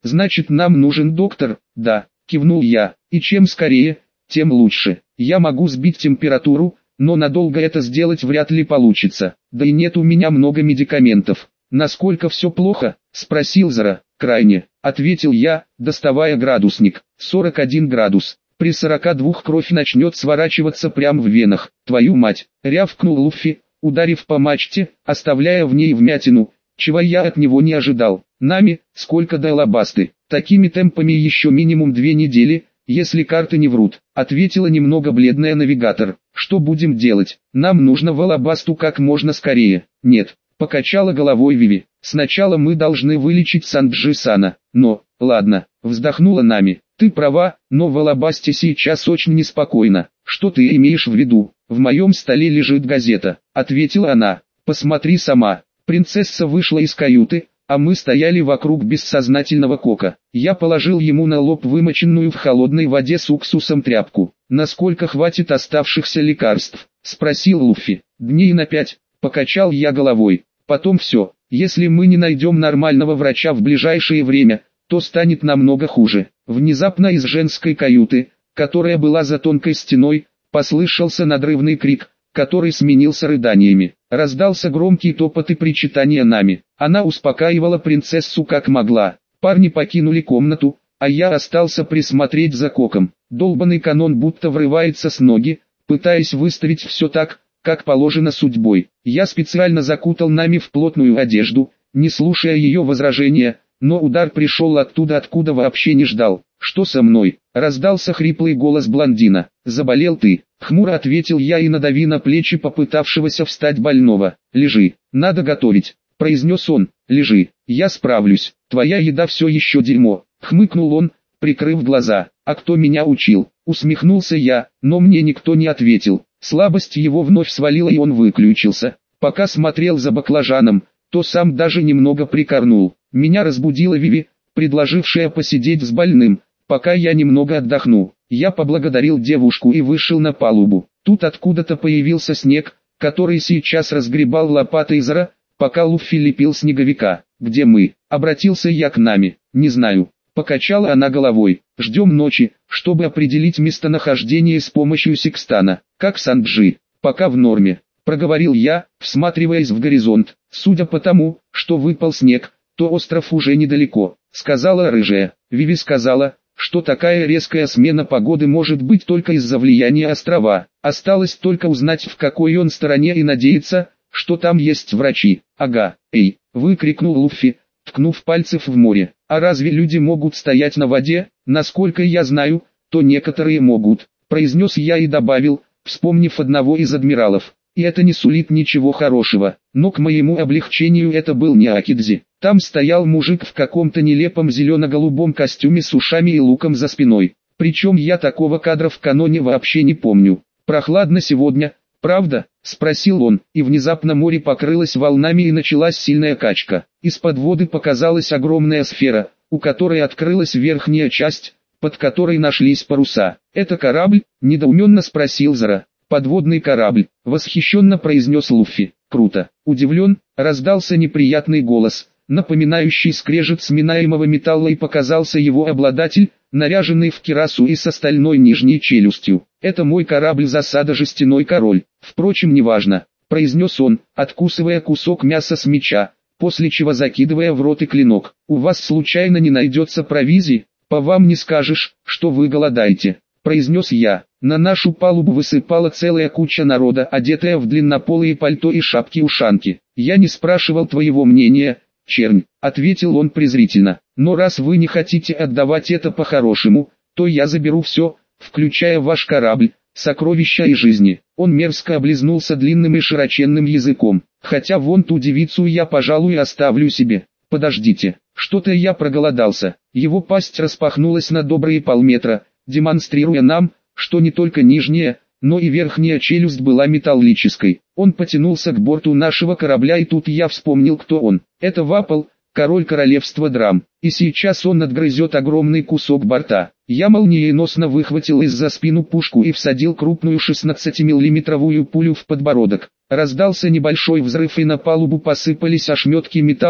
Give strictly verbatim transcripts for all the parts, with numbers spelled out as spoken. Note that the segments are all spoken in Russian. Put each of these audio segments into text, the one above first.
значит нам нужен доктор, да, кивнул я, и чем скорее, тем лучше. Я могу сбить температуру, но надолго это сделать вряд ли получится, да и нет у меня много медикаментов. Насколько все плохо? Спросил Зара. Крайне, ответил я, доставая градусник. сорок один градус. При сорока двух кровь начнет сворачиваться прямо в венах. Твою мать, рявкнул Луффи, ударив по мачте, оставляя в ней вмятину, чего я от него не ожидал. Нами, сколько до Алабасты? Такими темпами еще минимум две недели, если карты не врут, ответила немного бледная навигатор. Что будем делать? Нам нужно в Алабасту как можно скорее. Нет, покачала головой Виви. Сначала мы должны вылечить Санджи-сана. Но, ладно, вздохнула Нами. Ты права, но в Алабасте сейчас очень неспокойно. Что ты имеешь в виду? В моем столе лежит газета, ответила она. Посмотри сама. Принцесса вышла из каюты, а мы стояли вокруг бессознательного Кока. Я положил ему на лоб вымоченную в холодной воде с уксусом тряпку. «Насколько хватит оставшихся лекарств?» — спросил Луффи. «Дней на пять», — покачал я головой. «Потом все. Если мы не найдем нормального врача в ближайшее время, то станет намного хуже». Внезапно из женской каюты, которая была за тонкой стеной, послышался надрывный крик, который сменился рыданиями. Раздался громкий топот и причитание Нами. Она успокаивала принцессу как могла. Парни покинули комнату, а я остался присмотреть за Коком. Долбанный канон будто врывается с ноги, пытаясь выставить все так, как положено судьбой. Я специально закутал Нами в плотную одежду, не слушая ее возражения, но удар пришел оттуда, откуда вообще не ждал. «Что со мной?» — раздался хриплый голос блондина. «Заболел ты?» — хмуро ответил я и надави на плечи попытавшегося встать больного. «Лежи, надо готовить», — произнес он. «Лежи, я справлюсь, твоя еда все еще дерьмо», — хмыкнул он, прикрыв глаза. «А кто меня учил?» — усмехнулся я, но мне никто не ответил. Слабость его вновь свалила и он выключился. Пока смотрел за баклажаном, то сам даже немного прикорнул. Меня разбудила Виви, предложившая посидеть с больным, пока я немного отдохну. Я поблагодарил девушку и вышел на палубу. Тут откуда-то появился снег, который сейчас разгребал лопатой Зара, пока Луффи лепил снеговика. «Где мы?» — обратился я к Нами. «Не знаю». Покачала она головой. «Ждем ночи, чтобы определить местонахождение с помощью секстана. Как Санджи?» «Пока в норме», — проговорил я, всматриваясь в горизонт. «Судя по тому, что выпал снег, то остров уже недалеко», — сказала рыжая. Виви сказала, что такая резкая смена погоды может быть только из-за влияния острова. Осталось только узнать, в какой он стороне, и надеяться, что там есть врачи. «Ага, эй!» — выкрикнул Луффи, ткнув пальцев в море. «А разве люди могут стоять на воде?» «Насколько я знаю, то некоторые могут», — произнес я и добавил, вспомнив одного из адмиралов. «И это не сулит ничего хорошего». Но к моему облегчению это был не Акидзи. Там стоял мужик в каком-то нелепом зелено-голубом костюме с ушами и луком за спиной. Причем я такого кадра в каноне вообще не помню. «Прохладно сегодня, правда?» — спросил он, и внезапно море покрылось волнами и началась сильная качка. Из-под воды показалась огромная сфера, у которой открылась верхняя часть, под которой нашлись паруса. «Это корабль?» — недоуменно спросил Зара. «Подводный корабль», — восхищенно произнес Луффи. «Круто». Удивлен, раздался неприятный голос, напоминающий скрежет сминаемого металла, и показался его обладатель, наряженный в кирасу и с остальной нижней челюстью. «Это мой корабль-засада «Жестяной король». Впрочем, неважно», — произнес он, откусывая кусок мяса с меча, после чего закидывая в рот и клинок. «У вас случайно не найдется провизии? По вам не скажешь, что вы голодаете», — произнес я. На нашу палубу высыпала целая куча народа, одетая в длиннополые пальто и шапки-ушанки. «Я не спрашивал твоего мнения, чернь», — ответил он презрительно. «Но раз вы не хотите отдавать это по-хорошему, то я заберу все, включая ваш корабль, сокровища и жизни». Он мерзко облизнулся длинным и широченным языком. «Хотя вон ту девицу я, пожалуй, оставлю себе». «Подождите, что-то я проголодался». Его пасть распахнулась на добрые полметра, демонстрируя нам, что не только нижняя, но и верхняя челюсть была металлической. Он потянулся к борту нашего корабля, и тут я вспомнил, кто он. Это Вапал, король королевства Драм, и сейчас он отгрызет огромный кусок борта. Я молниеносно выхватил из-за спину пушку и всадил крупную шестнадцатимиллиметровую пулю в подбородок. Раздался небольшой взрыв, и на палубу посыпались ошметки металла,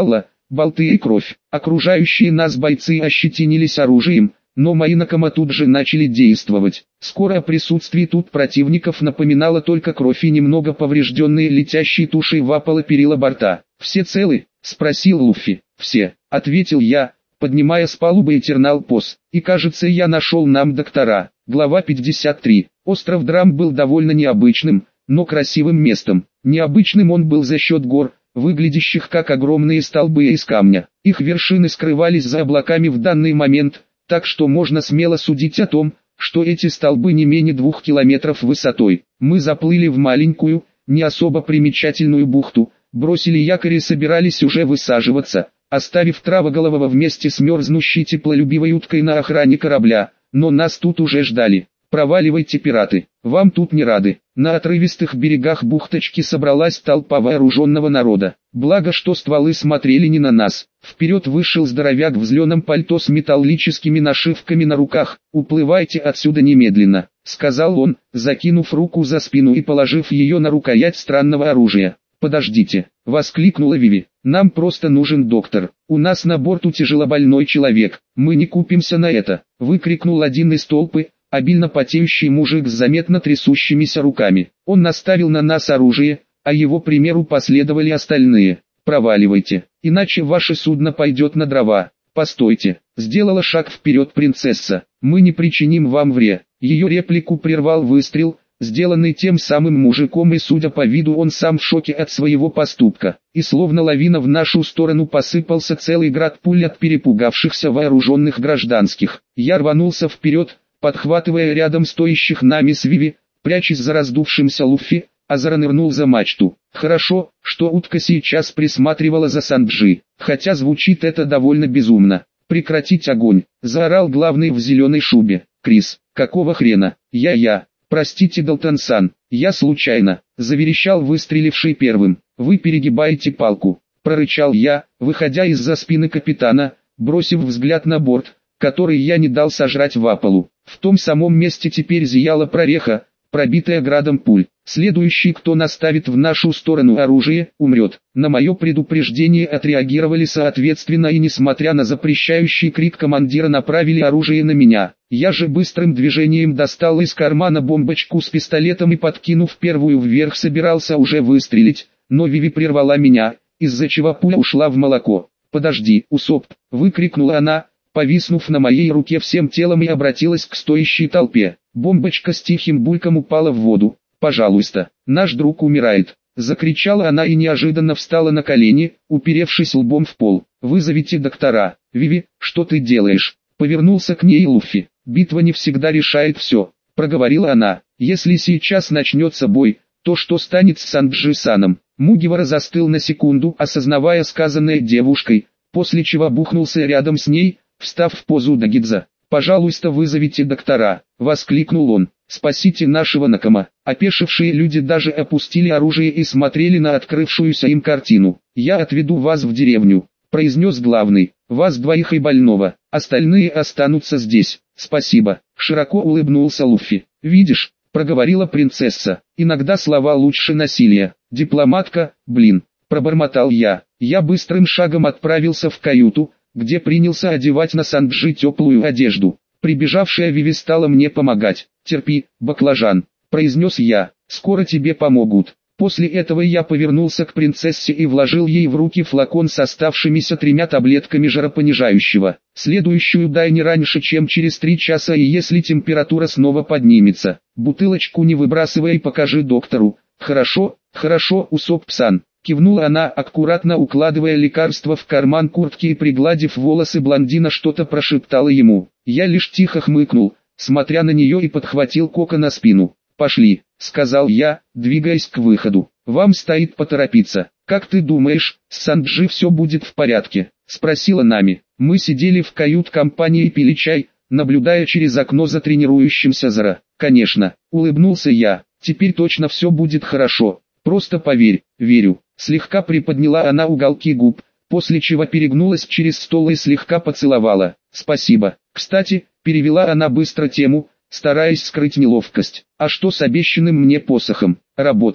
болты и кровь. Окружающие нас бойцы ощетинились оружием, но мои накома тут же начали действовать. Скоро о присутствии тут противников напоминала только кровь и немного поврежденные летящие тушей в опалы перила борта. «Все целы?» — спросил Луффи. «Все», — ответил я, поднимая с палубы Этернал-Пос. «И кажется, я нашел нам доктора». Глава пятьдесят три. Остров Драм был довольно необычным, но красивым местом. Необычным он был за счет гор, выглядящих как огромные столбы из камня. Их вершины скрывались за облаками в данный момент, так что можно смело судить о том, что эти столбы не менее двух километров высотой. Мы заплыли в маленькую, не особо примечательную бухту, бросили якорь и собирались уже высаживаться, оставив Травоголового вместе с мерзнущей теплолюбивой уткой на охране корабля, но нас тут уже ждали. «Проваливайте, пираты, вам тут не рады». На отрывистых берегах бухточки собралась толпа вооруженного народа. Благо, что стволы смотрели не на нас. Вперед вышел здоровяк в зеленом пальто с металлическими нашивками на руках. «Уплывайте отсюда немедленно», — сказал он, закинув руку за спину и положив ее на рукоять странного оружия. «Подождите», — воскликнула Виви. «Нам просто нужен доктор. У нас на борту тяжелобольной человек. Мы не купимся на это», — выкрикнул один из толпы, обильно потеющий мужик с заметно трясущимися руками. Он наставил на нас оружие, а его примеру последовали остальные. «Проваливайте, иначе ваше судно пойдет на дрова». «Постойте», — сделала шаг вперед принцесса. «Мы не причиним вам вред». Ее реплику прервал выстрел, сделанный тем самым мужиком, и судя по виду он сам в шоке от своего поступка. И словно лавина в нашу сторону посыпался целый град пуль от перепугавшихся вооруженных гражданских. Я рванулся вперед, подхватывая рядом стоящих нами с Виви, прячась за раздувшимся Луффи, Азара нырнул за мачту. Хорошо, что утка сейчас присматривала за Санджи, хотя звучит это довольно безумно. «Прекратить огонь!» — заорал главный в зеленой шубе. «Крис, какого хрена?» «Я-я, простите, Далтон-сан, я случайно», — заверещал выстреливший первым. «Вы перегибаете палку», — прорычал я, выходя из-за спины капитана, бросив взгляд на борт, который я не дал сожрать вапалу. В том самом месте теперь зияла прореха, пробитая градом пуль. Следующий, кто наставит в нашу сторону оружие, умрет. На мое предупреждение отреагировали соответственно и, несмотря на запрещающий крик командира, направили оружие на меня. Я же быстрым движением достал из кармана бомбочку с пистолетом и, подкинув первую вверх, собирался уже выстрелить, но Виви прервала меня, из-за чего пуля ушла в молоко. «Подожди, Усоп!» — выкрикнула она, повиснув на моей руке всем телом, и обратилась к стоящей толпе. Бомбочка с тихим бульком упала в воду. «Пожалуйста, наш друг умирает!» — закричала она и неожиданно встала на колени, уперевшись лбом в пол. «Вызовите доктора!» «Виви, что ты делаешь?» — повернулся к ней Луффи. «Битва не всегда решает все», — проговорила она. «Если сейчас начнется бой, то что станет с Санджи-саном?» Мугивара застыл на секунду, осознавая сказанное девушкой, после чего бухнулся рядом с ней, встав в позу дагидза. «Пожалуйста, вызовите доктора!» — воскликнул он. «Спасите нашего Накама!» Опешившие люди даже опустили оружие и смотрели на открывшуюся им картину. «Я отведу вас в деревню», — произнес главный. «Вас двоих и больного, остальные останутся здесь». «Спасибо», — широко улыбнулся Луффи. «Видишь», — проговорила принцесса, — «иногда слова лучше насилия». «Дипломатка, блин», — пробормотал я. Я быстрым шагом отправился в каюту, где принялся одевать на Санджи теплую одежду. Прибежавшая Виви стала мне помогать. «Терпи, баклажан», — произнес я, — «скоро тебе помогут». После этого я повернулся к принцессе и вложил ей в руки флакон с оставшимися тремя таблетками жаропонижающего. «Следующую дай не раньше, чем через три часа, и если температура снова поднимется. Бутылочку не выбрасывай и покажи доктору». «Хорошо, хорошо, Усоп-сан», — кивнула она, аккуратно укладывая лекарство в карман куртки и, пригладив волосы блондина, что-то прошептала ему. Я лишь тихо хмыкнул, смотря на нее, и подхватил Кока на спину. «Пошли», — сказал я, двигаясь к выходу. «Вам стоит поторопиться». «Как ты думаешь, с Санджи все будет в порядке?» — спросила Нами. Мы сидели в кают-компании и пили чай, наблюдая через окно за тренирующимся Зара. «Конечно», — улыбнулся я, — «теперь точно все будет хорошо. Просто поверь». «Верю». Слегка приподняла она уголки губ, после чего перегнулась через стол и слегка поцеловала. «Спасибо. Кстати», — перевела она быстро тему, стараясь скрыть неловкость. «А что с обещанным мне посохом?» «Работаю»,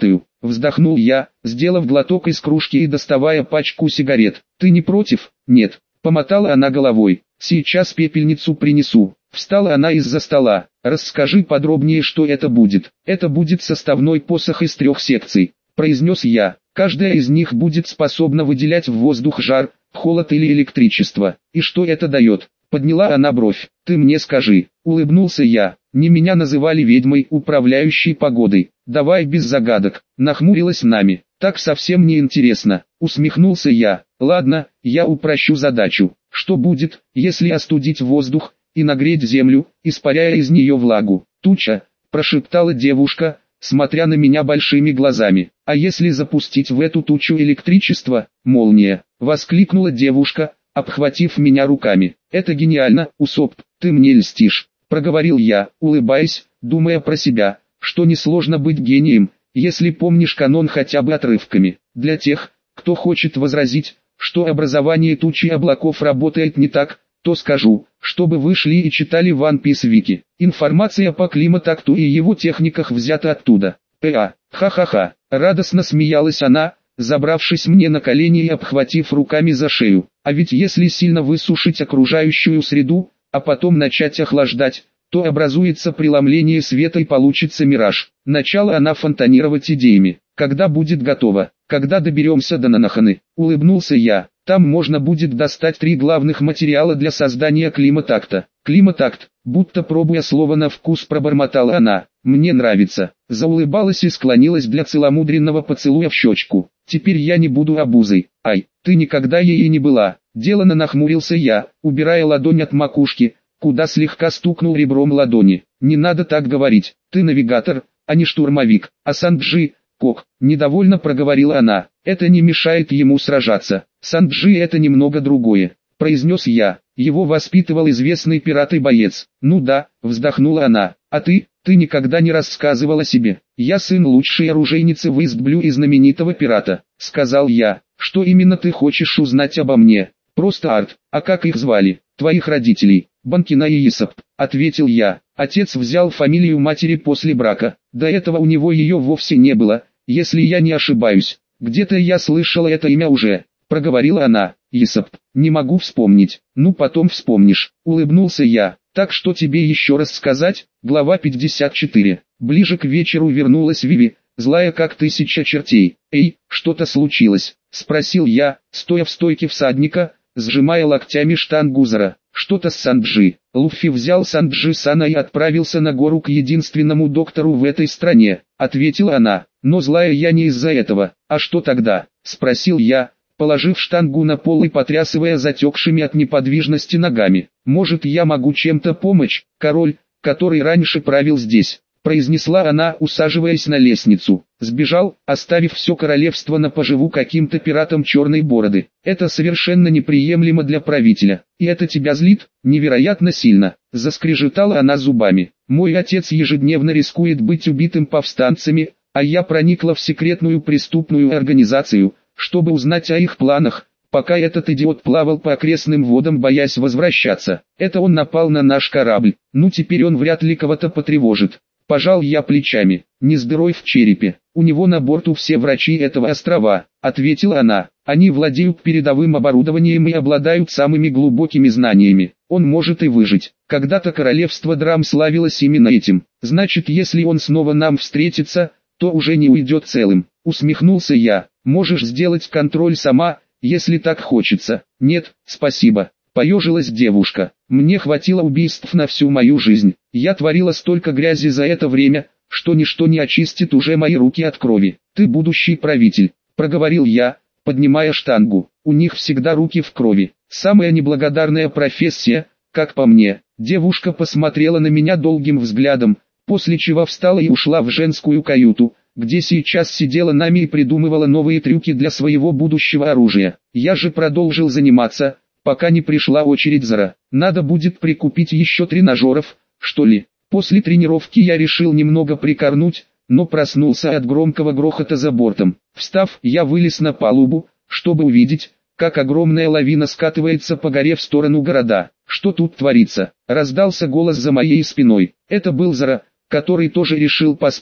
вздохнул я, сделав глоток из кружки и доставая пачку сигарет. Ты не против? Нет. Помотала она головой. Сейчас пепельницу принесу. Встала она из-за стола. Расскажи подробнее, что это будет. Это будет составной посох из трех секций, произнес я. Каждая из них будет способна выделять в воздух жар, холод или электричество. И что это дает? Подняла она бровь. Ты мне скажи. Улыбнулся я. Не меня называли ведьмой, управляющей погодой. Давай без загадок. Нахмурилась нами. Так совсем не интересно. Усмехнулся я. Ладно, я упрощу задачу. Что будет, если остудить воздух и нагреть землю, испаряя из нее влагу? Туча, прошептала девушка, смотря на меня большими глазами. А если запустить в эту тучу электричество? Молния, воскликнула девушка, обхватив меня руками. Это гениально, Усоп, ты мне льстишь, проговорил я, улыбаясь, думая про себя, что несложно быть гением, если помнишь канон хотя бы отрывками. Для тех, кто хочет возразить, что образование тучи облаков работает не так, то скажу, чтобы вы шли и читали One Piece Wiki. Информация по климатакту и его техниках взята оттуда. П.А. Ха-ха-ха. Радостно смеялась она, забравшись мне на колени и обхватив руками за шею. А ведь если сильно высушить окружающую среду, а потом начать охлаждать, то образуется преломление света и получится мираж. Начала она фонтанировать идеями. Когда будет готово? Когда доберемся до Нанаханы? Улыбнулся я. Там можно будет достать три главных материала для создания климатакта. Климатакт, будто пробуя слово на вкус, пробормотала она. Мне нравится. Заулыбалась и склонилась для целомудренного поцелуя в щечку. Теперь я не буду обузой. Ай, ты никогда ей не была. Делано нахмурился я, убирая ладонь от макушки, куда слегка стукнул ребром ладони. Не надо так говорить. Ты навигатор, а не штурмовик. А Санджи, Кок, недовольно проговорила она. Это не мешает ему сражаться. Санджи это немного другое, произнес я. Его воспитывал известный пират и боец. Ну да, вздохнула она. А ты, ты никогда не рассказывала себе. Я сын лучшей оружейницы в Истблю и знаменитого пирата, сказал я. Что именно ты хочешь узнать обо мне? Просто Арт. А как их звали? Твоих родителей? Банкина и Исап, ответил я. Отец взял фамилию матери после брака. До этого у него ее вовсе не было, если я не ошибаюсь. Где-то я слышала это имя уже, проговорила она. Исап, не могу вспомнить. Ну потом вспомнишь, улыбнулся я. Так что тебе еще раз сказать? Глава пятьдесят четыре. Ближе к вечеру вернулась Виви, злая как тысяча чертей. Эй, что-то случилось? Спросил я, стоя в стойке всадника, сжимая локтями штангу Зара. Что-то с Санджи. Луффи взял Санджи-сана и отправился на гору к единственному доктору в этой стране, ответила она. Но злая я не из-за этого. А что тогда? Спросил я, положив штангу на пол и потрясывая затекшими от неподвижности ногами. Может, я могу чем-то помочь, король, который раньше правил здесь, произнесла она, усаживаясь на лестницу. Сбежал, оставив все королевство на поживу каким-то пиратам черной бороды. Это совершенно неприемлемо для правителя. И это тебя злит? Невероятно сильно. Заскрежетала она зубами. Мой отец ежедневно рискует быть убитым повстанцами, а я проникла в секретную преступную организацию, чтобы узнать о их планах, пока этот идиот плавал по окрестным водам, боясь возвращаться. Это он напал на наш корабль. Ну теперь он вряд ли кого-то потревожит. Пожал я плечами. Не здоров в черепе. У него на борту все врачи этого острова, ответила она. Они владеют передовым оборудованием и обладают самыми глубокими знаниями. Он может и выжить. Когда-то королевство Драм славилось именно этим. Значит, если он снова нам встретится, то уже не уйдет целым. Усмехнулся я. Можешь сделать контроль сама, если так хочется. Нет, спасибо. Поежилась девушка. Мне хватило убийств на всю мою жизнь. Я творила столько грязи за это время, что ничто не очистит уже мои руки от крови. Ты будущий правитель, проговорил я, поднимая штангу. У них всегда руки в крови. Самая неблагодарная профессия, как по мне. Девушка посмотрела на меня долгим взглядом, после чего встала и ушла в женскую каюту, где сейчас сидела нами и придумывала новые трюки для своего будущего оружия. Я же продолжил заниматься, пока не пришла очередь Зара. Надо будет прикупить еще тренажеров, что ли. После тренировки я решил немного прикорнуть, но проснулся от громкого грохота за бортом. Встав, я вылез на палубу, чтобы увидеть, как огромная лавина скатывается по горе в сторону города. Что тут творится? Раздался голос за моей спиной. Это был Зара, который тоже решил поспать,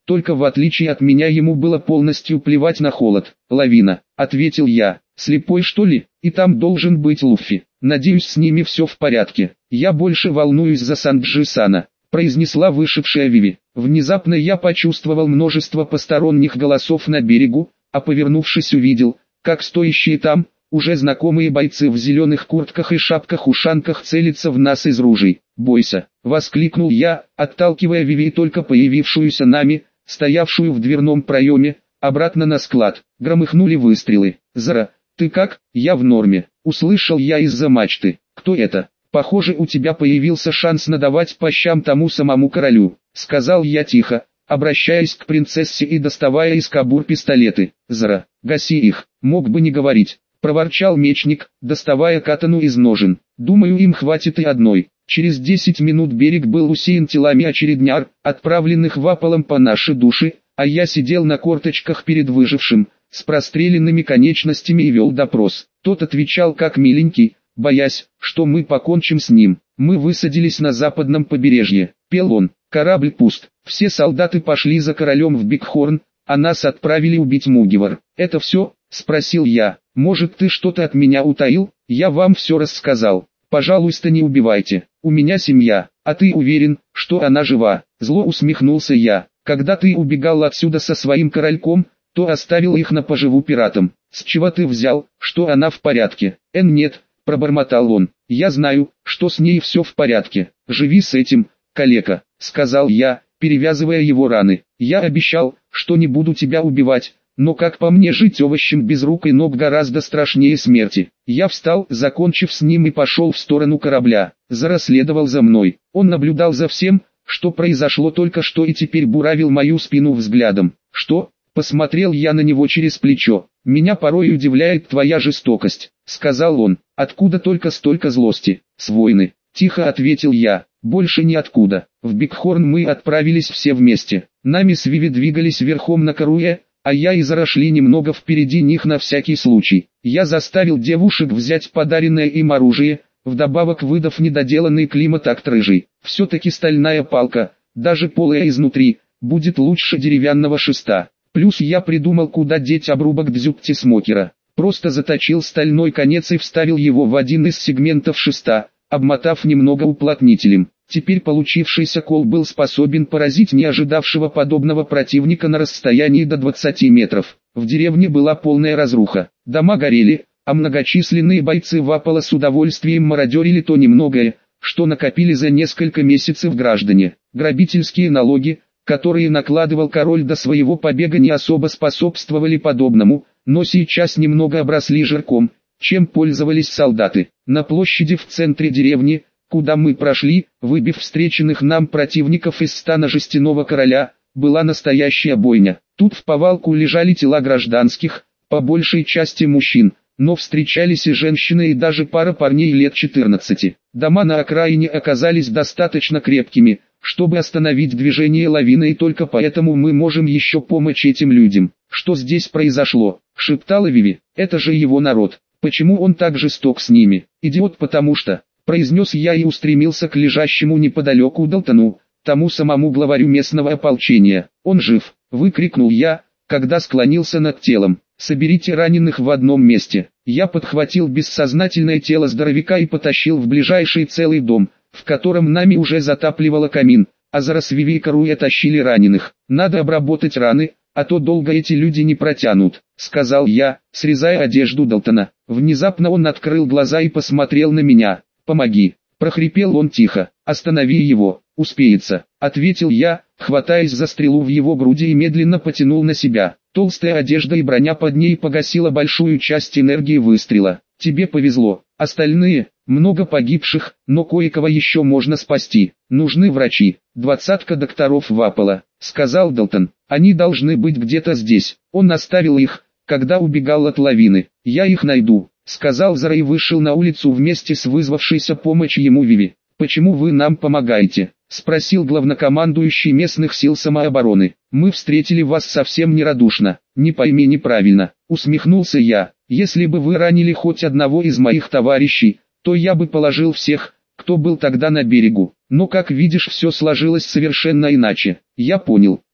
только в отличие от меня ему было полностью плевать на холод. «Лавина», — ответил я. «Слепой что ли? И там должен быть Луффи. Надеюсь, с ними все в порядке. Я больше волнуюсь за Санджи-сана», — произнесла вышедшая Виви. Внезапно я почувствовал множество посторонних голосов на берегу, а повернувшись увидел, как стоящие там, уже знакомые бойцы в зеленых куртках и шапках-ушанках целятся в нас из ружей. «Бойся!» — воскликнул я, отталкивая Виви, только появившуюся нами, стоявшую в дверном проеме, обратно на склад. Громыхнули выстрелы. «Зара, ты как?» «Я в норме», — услышал я из-за мачты. «Кто это?» «Похоже, у тебя появился шанс надавать по щам тому самому королю», — сказал я тихо, обращаясь к принцессе и доставая из кобур пистолеты. «Зара, гаси их, мог бы не говорить», — проворчал мечник, доставая катану из ножен. «Думаю, им хватит и одной». Через десять минут берег был усеян телами очередняр, отправленных вапалом по нашей душе, а я сидел на корточках перед выжившим, с простреленными конечностями и вел допрос. Тот отвечал как миленький, боясь, что мы покончим с ним. Мы высадились на западном побережье. Пел он. Корабль пуст. Все солдаты пошли за королем в Бигхорн, а нас отправили убить Мугивар. «Это все?» — спросил я. «Может, ты что-то от меня утаил? Я вам все рассказал. Пожалуйста, не убивайте. У меня семья, а ты уверен, что она жива?» Зло усмехнулся я. «Когда ты убегал отсюда со своим корольком, то оставил их на поживу пиратам. С чего ты взял, что она в порядке?» «Эн нет», — пробормотал он. «Я знаю, что с ней все в порядке. Живи с этим, калека», — сказал я, перевязывая его раны. «Я обещал, что не буду тебя убивать, но как по мне, жить овощем без рук и ног гораздо страшнее смерти». Я встал, закончив с ним, и пошел в сторону корабля. Зара следовал за мной. Он наблюдал за всем, что произошло только что, и теперь буравил мою спину взглядом. «Что?» — посмотрел я на него через плечо. «Меня порой удивляет твоя жестокость», — сказал он. «Откуда только столько злости?» «С войны», — тихо ответил я. «Больше ниоткуда. В Бигхорн мы отправились все вместе. Нами с Виви двигались верхом на Каруэ, а я и Зара шли немного впереди них на всякий случай. Я заставил девушек взять подаренное им оружие, вдобавок выдав недоделанный климат-акт рыжий. Все-таки стальная палка, даже полая изнутри, будет лучше деревянного шеста. Плюс я придумал, куда деть обрубок дзюкти-смокера. Просто заточил стальной конец и вставил его в один из сегментов шеста, обмотав немного уплотнителем. Теперь получившийся кол был способен поразить не ожидавшего подобного противника на расстоянии до двадцати метров. В деревне была полная разруха. Дома горели, а многочисленные бойцы вапала с удовольствием мародерили то немногое, что накопили за несколько месяцев граждане. Грабительские налоги, которые накладывал король до своего побега, не особо способствовали подобному, но сейчас немного обросли жирком, чем пользовались солдаты. На площади в центре деревни, куда мы прошли, выбив встреченных нам противников из стана жестяного короля, была настоящая бойня. Тут в повалку лежали тела гражданских, по большей части мужчин, но встречались и женщины, и даже пара парней лет четырнадцати. Дома на окраине оказались достаточно крепкими, чтобы остановить движение лавины, и только поэтому мы можем еще помочь этим людям. «Что здесь произошло?» — шептала Виви. «Это же его народ. Почему он так жесток с ними?» «Идиот, потому что...» — произнес я и устремился к лежащему неподалеку Далтону, тому самому главарю местного ополчения. «Он жив!» — выкрикнул я, когда склонился над телом. «Соберите раненых в одном месте». Я подхватил бессознательное тело здоровяка и потащил в ближайший целый дом, в котором нами уже затапливало камин, а Зара с Виви и Каруэ тащили раненых. «Надо обработать раны, а то долго эти люди не протянут», — сказал я, срезая одежду Далтона. Внезапно он открыл глаза и посмотрел на меня. «Помоги!» — прохрипел он тихо. «Останови его, успеется», — ответил я, хватаясь за стрелу в его груди, и медленно потянул на себя. Толстая одежда и броня под ней погасила большую часть энергии выстрела. «Тебе повезло. Остальные, много погибших, но кое-кого еще можно спасти. Нужны врачи. Двадцатка докторов вапала», — сказал Далтон. «Они должны быть где-то здесь». Он оставил их, когда убегал от лавины. «Я их найду», — сказал Зара и вышел на улицу вместе с вызвавшейся помощь ему Виви. «Почему вы нам помогаете?» — спросил главнокомандующий местных сил самообороны. «Мы встретили вас совсем нерадушно. Не пойми неправильно», — усмехнулся я. «Если бы вы ранили хоть одного из моих товарищей, то я бы положил всех, кто был тогда на берегу. Но, как видишь, все сложилось совершенно иначе». «Я понял»,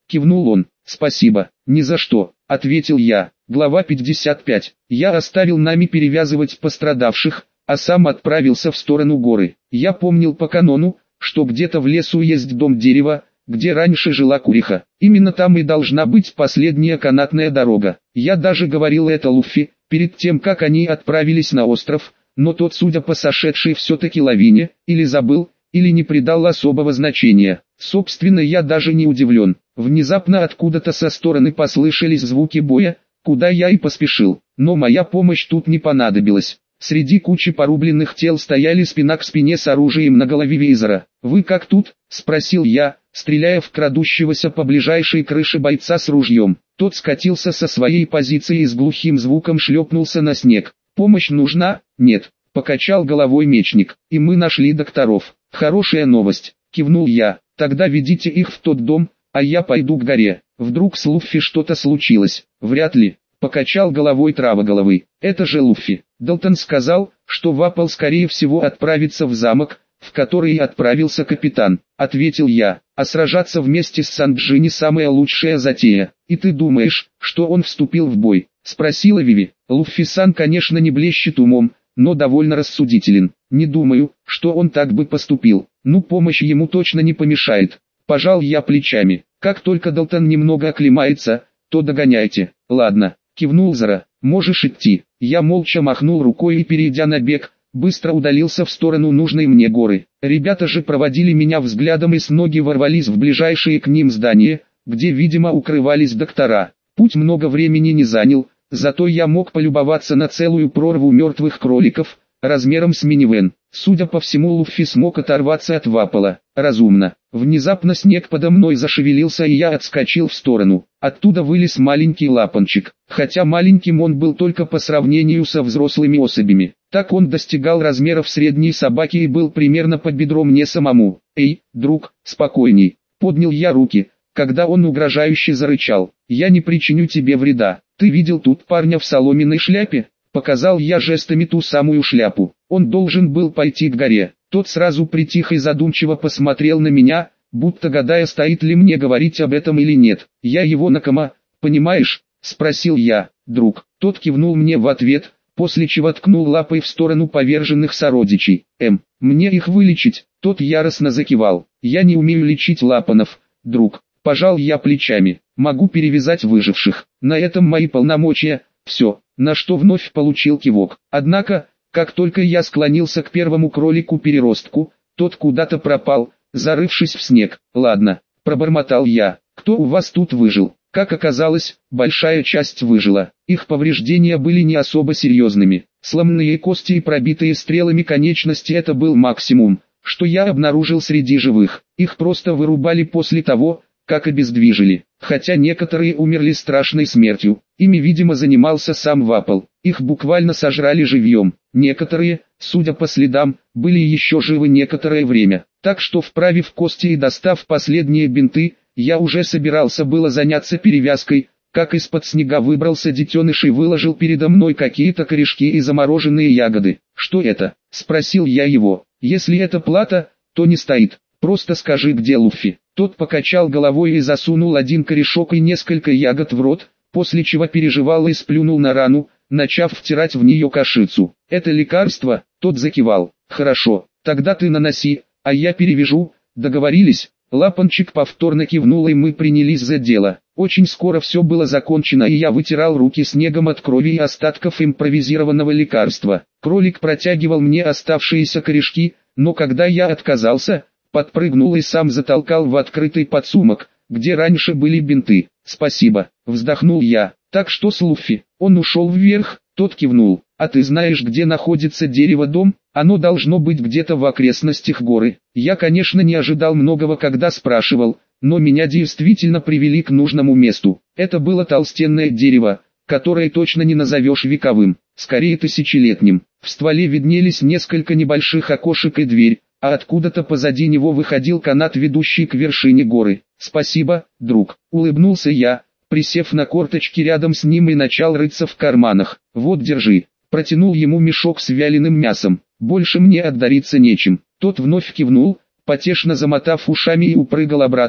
кивнул он. Спасибо. Ни за что, ответил я. Глава пятьдесят пять. Я оставил нами перевязывать пострадавших, а сам отправился в сторону горы. Я помнил по канону, что где-то в лесу есть дом дерева, где раньше жила Куриха. Именно там и должна быть последняя канатная дорога. Я даже говорил это Луффи, перед тем как они отправились на остров, но тот, судя по сошедшей все-таки лавине, или забыл, или не придал особого значения. Собственно, я даже не удивлен. Внезапно откуда-то со стороны послышались звуки боя, куда я и поспешил. Но моя помощь тут не понадобилась. Среди кучи порубленных тел стояли спина к спине с оружием на голове Вейзера. «Вы как тут?» – спросил я, стреляя в крадущегося по ближайшей крыше бойца с ружьем. Тот скатился со своей позиции и с глухим звуком шлепнулся на снег. «Помощь нужна?» «Нет», – покачал головой мечник. «И мы нашли докторов». «Хорошая новость», – кивнул я. «Тогда ведите их в тот дом, а я пойду к горе. Вдруг с Луффи что-то случилось?» «Вряд ли», – покачал головой Травоголовый. «Это же Луффи». Далтон сказал, что Ваппл скорее всего отправится в замок, в который и отправился капитан, ответил я. А сражаться вместе с Санджи не самая лучшая затея. И ты думаешь, что он вступил в бой? Спросила Виви. Луффи-сан, конечно, не блещет умом, но довольно рассудителен. Не думаю, что он так бы поступил. Ну, помощь ему точно не помешает. Пожал я плечами. Как только Далтон немного оклемается, то догоняйте. Ладно, кивнул Зара. Можешь идти. Я молча махнул рукой и, перейдя на бег, быстро удалился в сторону нужной мне горы. Ребята же проводили меня взглядом и с ноги ворвались в ближайшие к ним здания, где, видимо, укрывались доктора. Путь много времени не занял, зато я мог полюбоваться на целую прорву мертвых кроликов, размером с минивэн. Судя по всему, Луффи смог оторваться от Ваппла. Разумно. Внезапно снег подо мной зашевелился, и я отскочил в сторону. Оттуда вылез маленький лапончик. Хотя маленьким он был только по сравнению со взрослыми особями. Так он достигал размеров средней собаки и был примерно под бедром мне самому. «Эй, друг, спокойней!» Поднял я руки, когда он угрожающе зарычал. «Я не причиню тебе вреда. Ты видел тут парня в соломенной шляпе?» Показал я жестами ту самую шляпу. Он должен был пойти к горе. Тот сразу притих и задумчиво посмотрел на меня, будто гадая, стоит ли мне говорить об этом или нет. «Я его накома, понимаешь?» – спросил я. «Друг». Тот кивнул мне в ответ, после чего ткнул лапой в сторону поверженных сородичей. «Эм, мне их вылечить?» Тот яростно закивал. «Я не умею лечить лапанов, друг». Пожал я плечами. «Могу перевязать выживших. На этом мои полномочия. Все». На что вновь получил кивок. Однако, как только я склонился к первому кролику-переростку, тот куда-то пропал, зарывшись в снег. «Ладно», – пробормотал я. «Кто у вас тут выжил?» Как оказалось, большая часть выжила. Их повреждения были не особо серьезными. Сломанные кости и пробитые стрелами конечности – это был максимум, что я обнаружил среди живых. Их просто вырубали после того, как обездвижили. Хотя некоторые умерли страшной смертью. Ими, видимо, занимался сам Ваппл. Их буквально сожрали живьем. Некоторые, судя по следам, были еще живы некоторое время. Так что, вправив кости и достав последние бинты, я уже собирался было заняться перевязкой, как из-под снега выбрался детеныш и выложил передо мной какие-то корешки и замороженные ягоды. «Что это?» – спросил я его. «Если это плата, то не стоит. Просто скажи, где Луффи». Тот покачал головой и засунул один корешок и несколько ягод в рот, после чего переживал и сплюнул на рану, начав втирать в нее кашицу. «Это лекарство?» Тот закивал. «Хорошо, тогда ты наноси, а я перевяжу». Договорились? Лапончик повторно кивнул, и мы принялись за дело. Очень скоро все было закончено, и я вытирал руки снегом от крови и остатков импровизированного лекарства. Кролик протягивал мне оставшиеся корешки, но когда я отказался, подпрыгнул и сам затолкал в открытый подсумок, где раньше были бинты. «Спасибо», вздохнул я. «Так что с Луффи?» Он ушел вверх, тот кивнул. «А ты знаешь, где находится дерево-дом?» «Оно должно быть где-то в окрестностях горы». Я, конечно, не ожидал многого, когда спрашивал, но меня действительно привели к нужному месту. Это было толстенное дерево, которое точно не назовешь вековым, скорее тысячелетним. В стволе виднелись несколько небольших окошек и дверь, а откуда-то позади него выходил канат, ведущий к вершине горы. «Спасибо, друг», — улыбнулся я, присев на корточки рядом с ним и начал рыться в карманах. «Вот, держи». Протянул ему мешок с вяленым мясом. «Больше мне отдариться нечем». Тот вновь кивнул, потешно замотав ушами, и упрыгал обратно,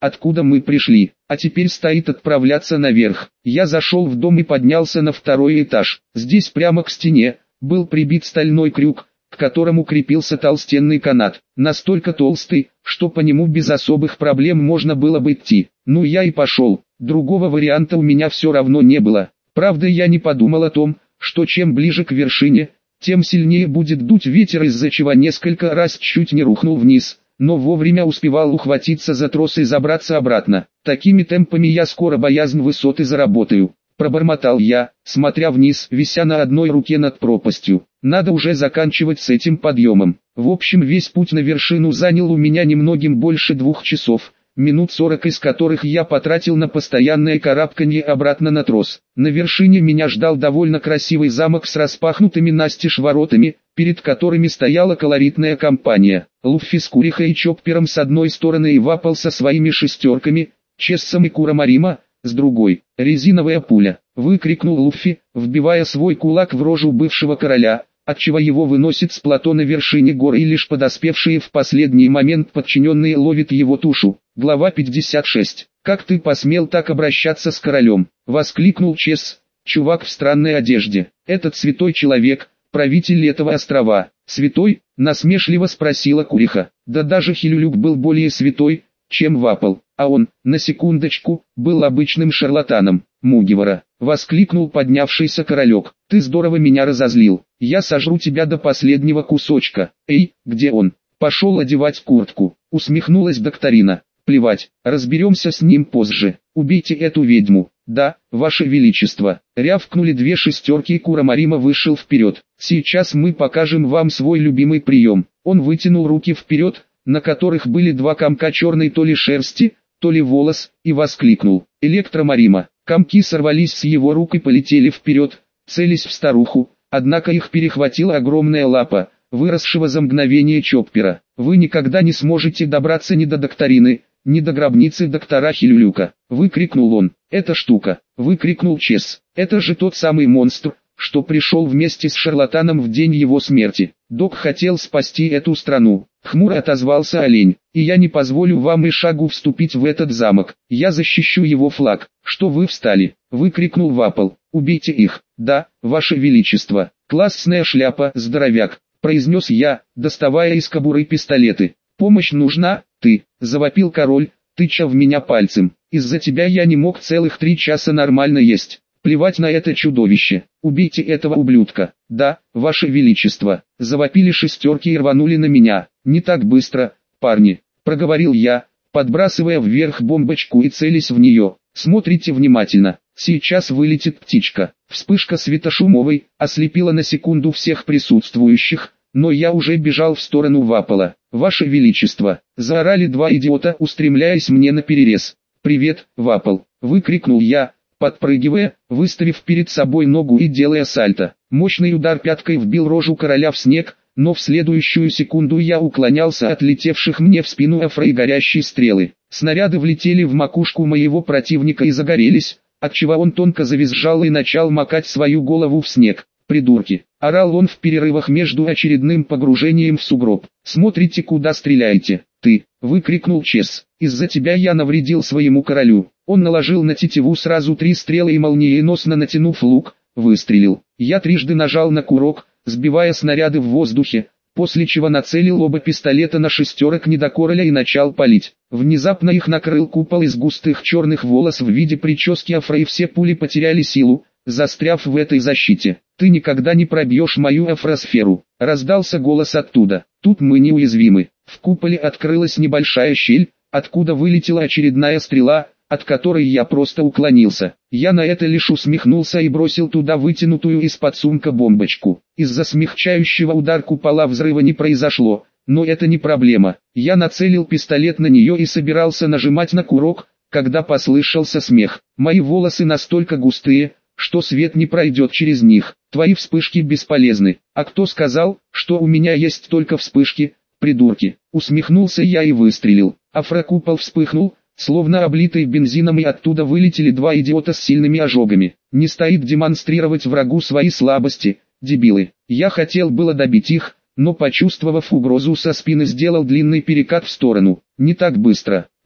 откуда мы пришли, а теперь стоит отправляться наверх. Я зашел в дом и поднялся на второй этаж. Здесь прямо к стене был прибит стальной крюк, к которому крепился толстенный канат, настолько толстый, что по нему без особых проблем можно было бы идти. Ну я и пошел, другого варианта у меня все равно не было. Правда, я не подумал о том, что чем ближе к вершине, тем сильнее будет дуть ветер, из-за чего несколько раз чуть не рухнул вниз, но вовремя успевал ухватиться за трос и забраться обратно. Такими темпами я скоро боязнь высоты заработаю. Пробормотал я, смотря вниз, вися на одной руке над пропастью. Надо уже заканчивать с этим подъемом. В общем, весь путь на вершину занял у меня немногим больше двух часов, минут сорок из которых я потратил на постоянное карабканье обратно на трос. На вершине меня ждал довольно красивый замок с распахнутыми настежь воротами, перед которыми стояла колоритная компания. Луффи с Курихой и Чоппером с одной стороны и Ваппл со своими шестерками, Чессом и Курамарима с другой. «Резиновая пуля!» — выкрикнул Луффи, вбивая свой кулак в рожу бывшего короля, отчего его выносит с плато на вершине горы, и лишь подоспевшие в последний момент подчиненные ловят его тушу. Глава пятьдесят шесть. «Как ты посмел так обращаться с королем?» — воскликнул Чесс, чувак в странной одежде. «Этот святой человек, правитель этого острова». «Святой?» — насмешливо спросила Куриха. «Да даже Хилюлюк был более святой, чем Ваппл, а он, на секундочку, был обычным шарлатаном». «Мугивара!» — воскликнул поднявшийся королек. «Ты здорово меня разозлил. Я сожру тебя до последнего кусочка». «Эй, где он?» «Пошел одевать куртку», — усмехнулась докторина. «Плевать, разберемся с ним позже. Убейте эту ведьму». «Да, ваше величество», — рявкнули две шестерки, и Курамарима вышел вперед. «Сейчас мы покажем вам свой любимый прием». Он вытянул руки вперед, на которых были два комка черной то ли шерсти, то ли волос, и воскликнул: «Электромарима!». Комки сорвались с его рук и полетели вперед, целясь в старуху, однако их перехватила огромная лапа, выросшего за мгновение Чоппера. «Вы никогда не сможете добраться ни до докторины, ни до гробницы доктора Хилюлюка!» — выкрикнул он. «Эта штука!» — выкрикнул Чесс. «Это же тот самый монстр, что пришел вместе с шарлатаном в день его смерти. Док хотел спасти эту страну», — хмуро отозвался олень. «И я не позволю вам и шагу вступить в этот замок. Я защищу его флаг». «Что вы встали?» — выкрикнул Ваппл. «Убейте их». «Да, ваше величество». «Классная шляпа, здоровяк», — произнес я, доставая из кобуры пистолеты. «Помощь нужна?» «Ты», — завопил король, тыча в меня пальцем. «Из-за тебя я не мог целых три часа нормально есть. Плевать на это чудовище. Убейте этого ублюдка». «Да, ваше величество», — завопили шестерки и рванули на меня. «Не так быстро, парни», — проговорил я, подбрасывая вверх бомбочку и целясь в нее. «Смотрите внимательно. Сейчас вылетит птичка». Вспышка светошумовой ослепила на секунду всех присутствующих, но я уже бежал в сторону Ваппла. «Ваше величество», — заорали два идиота, устремляясь мне наперерез. «Привет, Ваппл», — выкрикнул я, подпрыгивая, выставив перед собой ногу и делая сальто. Мощный удар пяткой вбил рожу короля в снег, но в следующую секунду я уклонялся от летевших мне в спину афро и горящей стрелы. Снаряды влетели в макушку моего противника и загорелись, отчего он тонко завизжал и начал макать свою голову в снег. «Придурки!» — орал он в перерывах между очередным погружением в сугроб. «Смотрите, куда стреляете!» «Ты!» — выкрикнул Чесс. «Из-за тебя я навредил своему королю». Он наложил на тетиву сразу три стрелы и, молниеносно натянув лук, выстрелил. Я трижды нажал на курок, сбивая снаряды в воздухе, после чего нацелил оба пистолета на шестерок недокороля и начал палить. Внезапно их накрыл купол из густых черных волос в виде прически афро, и все пули потеряли силу, застряв в этой защите. «Ты никогда не пробьешь мою афросферу», — раздался голос оттуда. «Тут мы неуязвимы». В куполе открылась небольшая щель, откуда вылетела очередная стрела, от которой я просто уклонился. Я на это лишь усмехнулся и бросил туда вытянутую из-под сумка бомбочку. Из-за смягчающего удар купола взрыва не произошло, но это не проблема. Я нацелил пистолет на нее и собирался нажимать на курок, когда послышался смех. «Мои волосы настолько густые, что свет не пройдет через них. Твои вспышки бесполезны». «А кто сказал, что у меня есть только вспышки, придурки?» Усмехнулся я и выстрелил. Афрокупол вспыхнул, словно облитый бензином, и оттуда вылетели два идиота с сильными ожогами. «Не стоит демонстрировать врагу свои слабости, дебилы». Я хотел было добить их, но, почувствовав угрозу со спины, сделал длинный перекат в сторону. «Не так быстро»,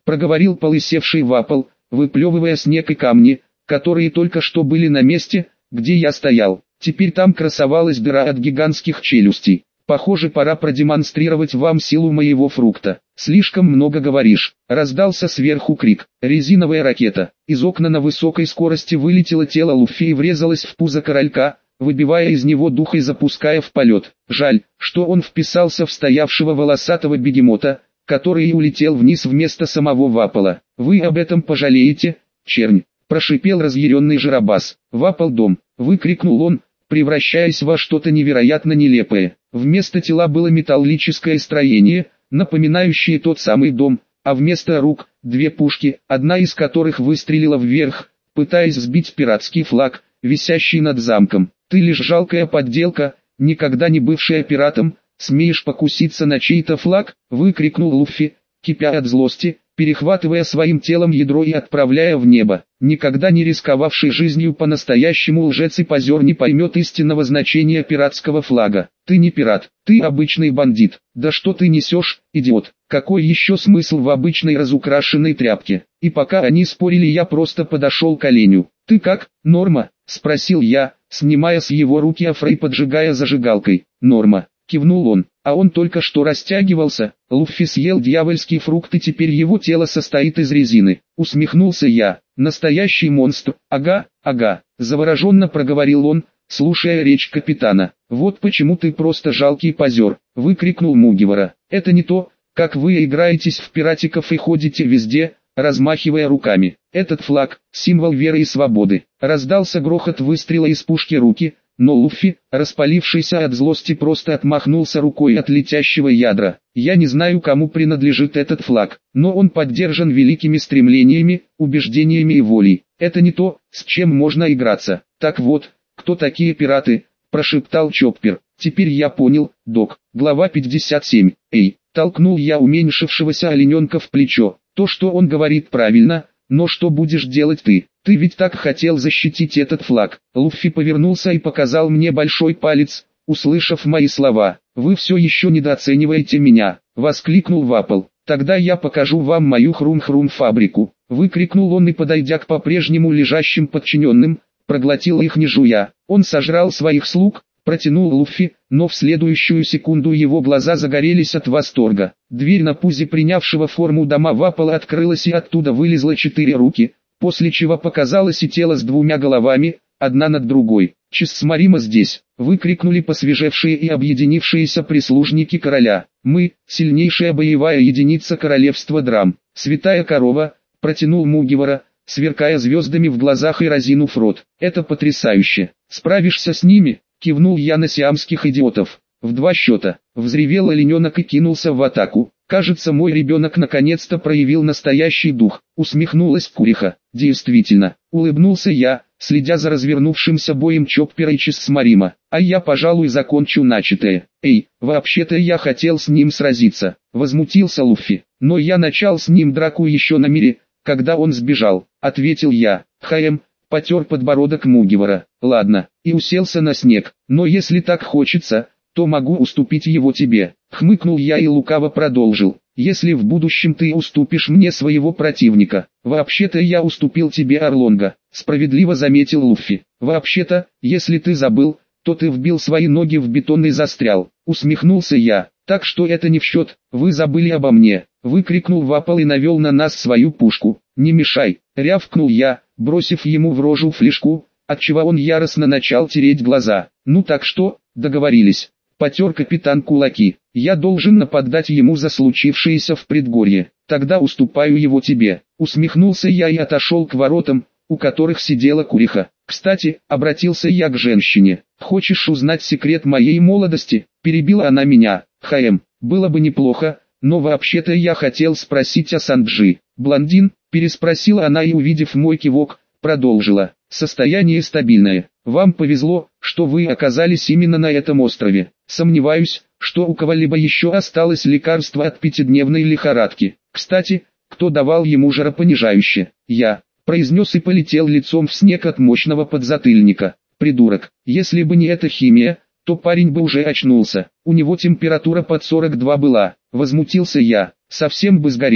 проговорил полысевший Вапл, выплевывая снег и камни, которые только что были на месте, где я стоял. Теперь там красовалась дыра от гигантских челюстей. Похоже, пора продемонстрировать вам силу моего фрукта. Слишком много говоришь. Раздался сверху крик. Резиновая ракета. Из окна на высокой скорости вылетело тело Луффи и врезалось в пузо королька, выбивая из него дух и запуская в полет. Жаль, что он вписался в стоявшего волосатого бегемота, который и улетел вниз вместо самого Вапла. Вы об этом пожалеете, чернь, прошипел разъяренный Жарабас. Вапл дом, выкрикнул он, превращаясь во что-то невероятно нелепое. Вместо тела было металлическое строение, напоминающее тот самый дом, а вместо рук – две пушки, одна из которых выстрелила вверх, пытаясь сбить пиратский флаг, висящий над замком. «Ты лишь жалкая подделка, никогда не бывшая пиратом, смеешь покуситься на чей-то флаг?» – выкрикнул Луффи, кипя от злости, перехватывая своим телом ядро и отправляя в небо. Никогда не рисковавший жизнью по-настоящему лжец и позер не поймет истинного значения пиратского флага. Ты не пират, ты обычный бандит. Да что ты несешь, идиот? Какой еще смысл в обычной разукрашенной тряпке? И пока они спорили, я просто подошел к оленю. «Ты как, Норма?» – спросил я, снимая с его руки афро и поджигая зажигалкой. «Норма», – кивнул он. А он только что растягивался. Луффи съел дьявольский фрукт и теперь его тело состоит из резины. Усмехнулся я. Настоящий монстр. Ага, ага. Завороженно проговорил он, слушая речь капитана. Вот почему ты просто жалкий позер. Выкрикнул Мугивара. Это не то, как вы играетесь в пиратиков и ходите везде, размахивая руками. Этот флаг – символ веры и свободы. Раздался грохот выстрела из пушки руки. Но Луффи, распалившийся от злости, просто отмахнулся рукой от летящего ядра. Я не знаю, кому принадлежит этот флаг, но он поддержан великими стремлениями, убеждениями и волей. Это не то, с чем можно играться. Так вот, кто такие пираты? Прошептал Чоппер. Теперь я понял, док. Глава пятьдесят семь. Эй, толкнул я уменьшившегося олененка в плечо. То, что он говорит, правильно, но что будешь делать ты? Ты ведь так хотел защитить этот флаг. Луффи повернулся и показал мне большой палец, услышав мои слова. Вы все еще недооцениваете меня, воскликнул Вапл. Тогда я покажу вам мою хрум-хрум фабрику. Выкрикнул он и, подойдя к по-прежнему лежащим подчиненным, проглотил их не жуя. Он сожрал своих слуг, протянул Луффи, но в следующую секунду его глаза загорелись от восторга. Дверь на пузе принявшего форму дома Вапла открылась и оттуда вылезло четыре руки, после чего показалось и тело с двумя головами, одна над другой. «Чиссмарима здесь!» — выкрикнули посвежевшие и объединившиеся прислужники короля. «Мы — сильнейшая боевая единица королевства Драм. Святая корова!» — протянул Мугивара, сверкая звездами в глазах и разинув рот. «Это потрясающе! Справишься с ними?» — кивнул я на сиамских идиотов. В два счета. Взревел олененок и кинулся в атаку. «Кажется, мой ребенок наконец-то проявил настоящий дух», — усмехнулась Куриха. «Действительно», — улыбнулся я, следя за развернувшимся боем Чоппера и Чиссмарима. «А я, пожалуй, закончу начатое». «Эй, вообще-то я хотел с ним сразиться», — возмутился Луффи. «Но я начал с ним драку еще на мире, когда он сбежал», — ответил я. «Хаем», — потер подбородок Мугивара. «Ладно», и уселся на снег. «Но если так хочется, то могу уступить его тебе», — хмыкнул я и лукаво продолжил. «Если в будущем ты уступишь мне своего противника». «Вообще-то я уступил тебе Орлонга», — справедливо заметил Луффи. «Вообще-то, если ты забыл, то ты вбил свои ноги в бетон и застрял», — усмехнулся я. «Так что это не в счет, вы забыли обо мне», — выкрикнул Вапл и навел на нас свою пушку. «Не мешай», — рявкнул я, бросив ему в рожу флешку, отчего он яростно начал тереть глаза. «Ну так что, договорились?» Потер капитан кулаки. «Я должен нападать ему за случившееся в предгорье. Тогда уступаю его тебе». Усмехнулся я и отошел к воротам, у которых сидела Куриха. «Кстати», — обратился я к женщине, — «хочешь узнать секрет моей молодости?» Перебила она меня. «Хаем, было бы неплохо, но вообще-то я хотел спросить о Санджи». «Блондин?» — переспросила она и, увидев мой кивок, продолжила. «Состояние стабильное. Вам повезло, что вы оказались именно на этом острове. Сомневаюсь, что у кого-либо еще осталось лекарство от пятидневной лихорадки. Кстати, кто давал ему жаропонижающее?» «Я», — произнес и полетел лицом в снег от мощного подзатыльника. «Придурок, если бы не эта химия, то парень бы уже очнулся. У него температура под сорок два была», — возмутился я. «Совсем бы сгорел».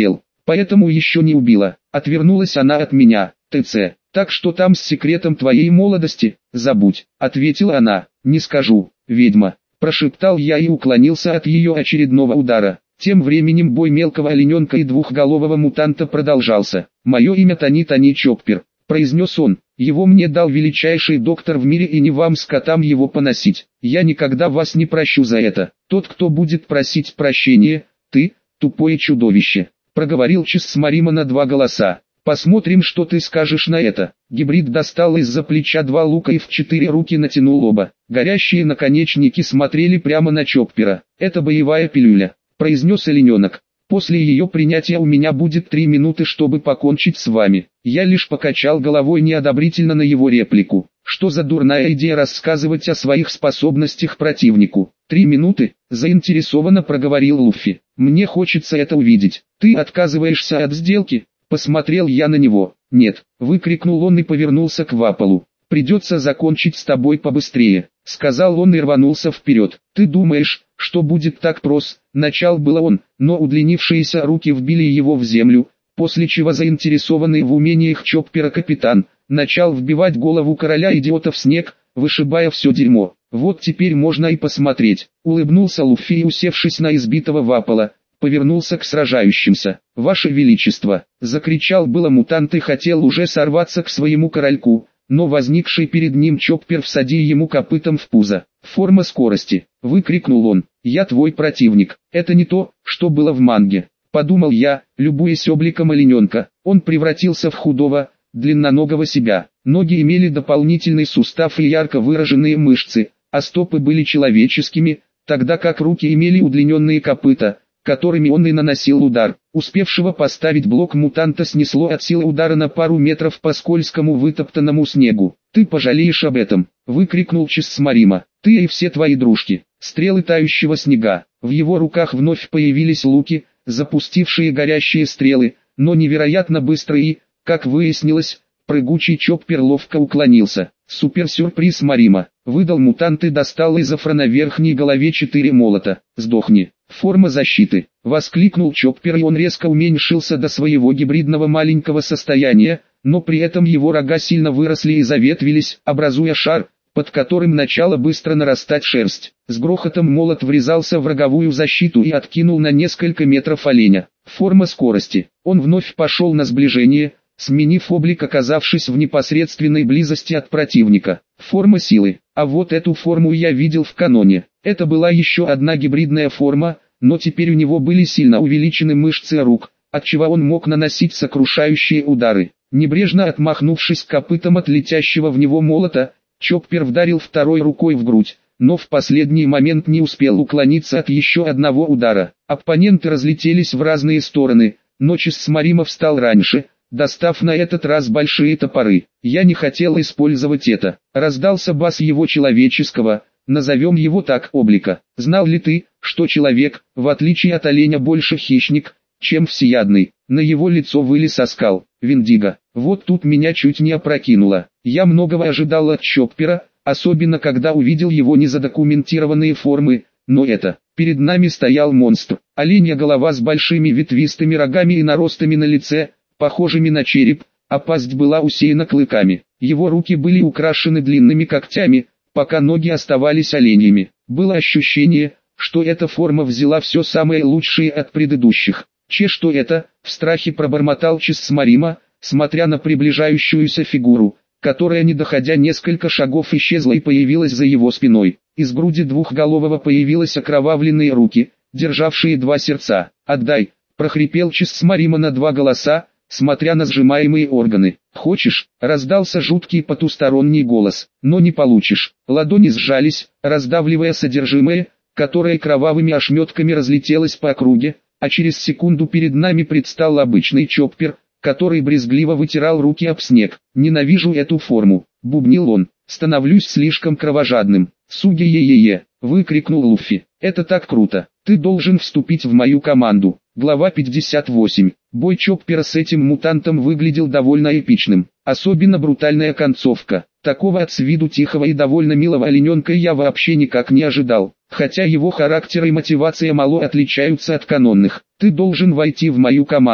поэтому еще не убила. Отвернулась она от меня. ТЦ. Так что там с секретом твоей молодости? Забудь, ответила она. Не скажу, ведьма. Прошептал я и уклонился от ее очередного удара. Тем временем бой мелкого олененка и двухголового мутанта продолжался. «Мое имя Тони Тони Чоппер», — произнес он. «Его мне дал величайший доктор в мире, и не вам, скотам, его поносить. Я никогда вас не прощу за это. Тот, кто будет просить прощения, ты, тупое чудовище», — проговорил Чисмарима на два голоса. «Посмотрим, что ты скажешь на это». Гибрид достал из-за плеча два лука и в четыре руки натянул оба. Горящие наконечники смотрели прямо на Чоппера. «Это боевая пилюля», — произнес олененок. «После ее принятия у меня будет три минуты, чтобы покончить с вами». Я лишь покачал головой неодобрительно на его реплику. Что за дурная идея рассказывать о своих способностях противнику? «Три минуты?» – заинтересованно проговорил Луффи. «Мне хочется это увидеть. Ты отказываешься от сделки?» Посмотрел я на него. «Нет», — выкрикнул он и повернулся к Вапалу. «Придется закончить с тобой побыстрее», — сказал он и рванулся вперед. «Ты думаешь, что будет так просто?» Начал было он, но удлинившиеся руки вбили его в землю, после чего заинтересованный в умениях Чоппера капитан начал вбивать голову короля идиота в снег, вышибая все дерьмо. «Вот теперь можно и посмотреть», — улыбнулся Луффи и, усевшись на избитого Вапала, повернулся к сражающимся. «Ваше Величество!» — закричал было мутант и хотел уже сорваться к своему корольку, но возникший перед ним Чоппер всадил ему копытом в пузо. «Форма скорости!» — выкрикнул он. «Я твой противник. Это не то, что было в манге», — подумал я, любуясь обликом олененка. Он превратился в худого, длинноногого себя. Ноги имели дополнительный сустав и ярко выраженные мышцы, а стопы были человеческими, тогда как руки имели удлиненные копыта, которыми он и наносил удар. Успевшего поставить блок мутанта снесло от силы удара на пару метров по скользкому вытоптанному снегу. «Ты пожалеешь об этом!» — выкрикнул Чисмарима. «Ты и все твои дружки!» Стрелы тающего снега. В его руках вновь появились луки, запустившие горящие стрелы, но невероятно быстро и, как выяснилось, прыгучий Чоппер ловко уклонился. «Суперсюрприз Марима!» — выдал мутант и достал из афра на верхней голове четыре молота. «Сдохни!» «Форма защиты!» — воскликнул Чоппер, и он резко уменьшился до своего гибридного маленького состояния, но при этом его рога сильно выросли и заветвились, образуя шар, под которым начала быстро нарастать шерсть. С грохотом молот врезался в роговую защиту и откинул на несколько метров оленя. Форма скорости. Он вновь пошел на сближение, сменив облик, оказавшись в непосредственной близости от противника. Форма силы. А вот эту форму я видел в каноне. Это была еще одна гибридная форма, но теперь у него были сильно увеличены мышцы рук, отчего он мог наносить сокрушающие удары. Небрежно отмахнувшись копытом от летящего в него молота, Чоппер вдарил второй рукой в грудь, но в последний момент не успел уклониться от еще одного удара. Оппоненты разлетелись в разные стороны, но Чисмарима встал раньше, достав на этот раз большие топоры. «Я не хотел использовать это», — раздался бас его человеческого, назовем его так, облика. «Знал ли ты, что человек, в отличие от оленя, больше хищник, чем всеядный?» На его лицо вылез оскал. «Виндиго». Вот тут меня чуть не опрокинуло. Я многого ожидал от Чоппера, особенно когда увидел его незадокументированные формы, но это... Перед нами стоял монстр. Оленья голова с большими ветвистыми рогами и наростами на лице, похожими на череп, а пасть была усеяна клыками. Его руки были украшены длинными когтями, пока ноги оставались оленьями. Было ощущение, что эта форма взяла все самое лучшее от предыдущих. «Че, что это?» — в страхе пробормотал Чисмарима, смотря на приближающуюся фигуру, которая, не доходя несколько шагов, исчезла и появилась за его спиной. Из груди двухголового появились окровавленные руки, державшие два сердца. «Отдай!» — прохрипел Чисмарима на два голоса, смотря на сжимаемые органы. «Хочешь?» — раздался жуткий потусторонний голос. «Но не получишь». Ладони сжались, раздавливая содержимое, которое кровавыми ошметками разлетелось по округе, а через секунду перед нами предстал обычный Чоппер, который брезгливо вытирал руки об снег. «Ненавижу эту форму», — бубнил он. «Становлюсь слишком кровожадным». «Суге-е-е-е», — выкрикнул Луффи. «Это так круто. Ты должен вступить в мою команду». Глава пятьдесят восемь. Бой Чоппера с этим мутантом выглядел довольно эпичным. Особенно брутальная концовка. Такого от с виду тихого и довольно милого олененка я вообще никак не ожидал. Хотя его характер и мотивация мало отличаются от канонных. «Ты должен войти в мою команду»,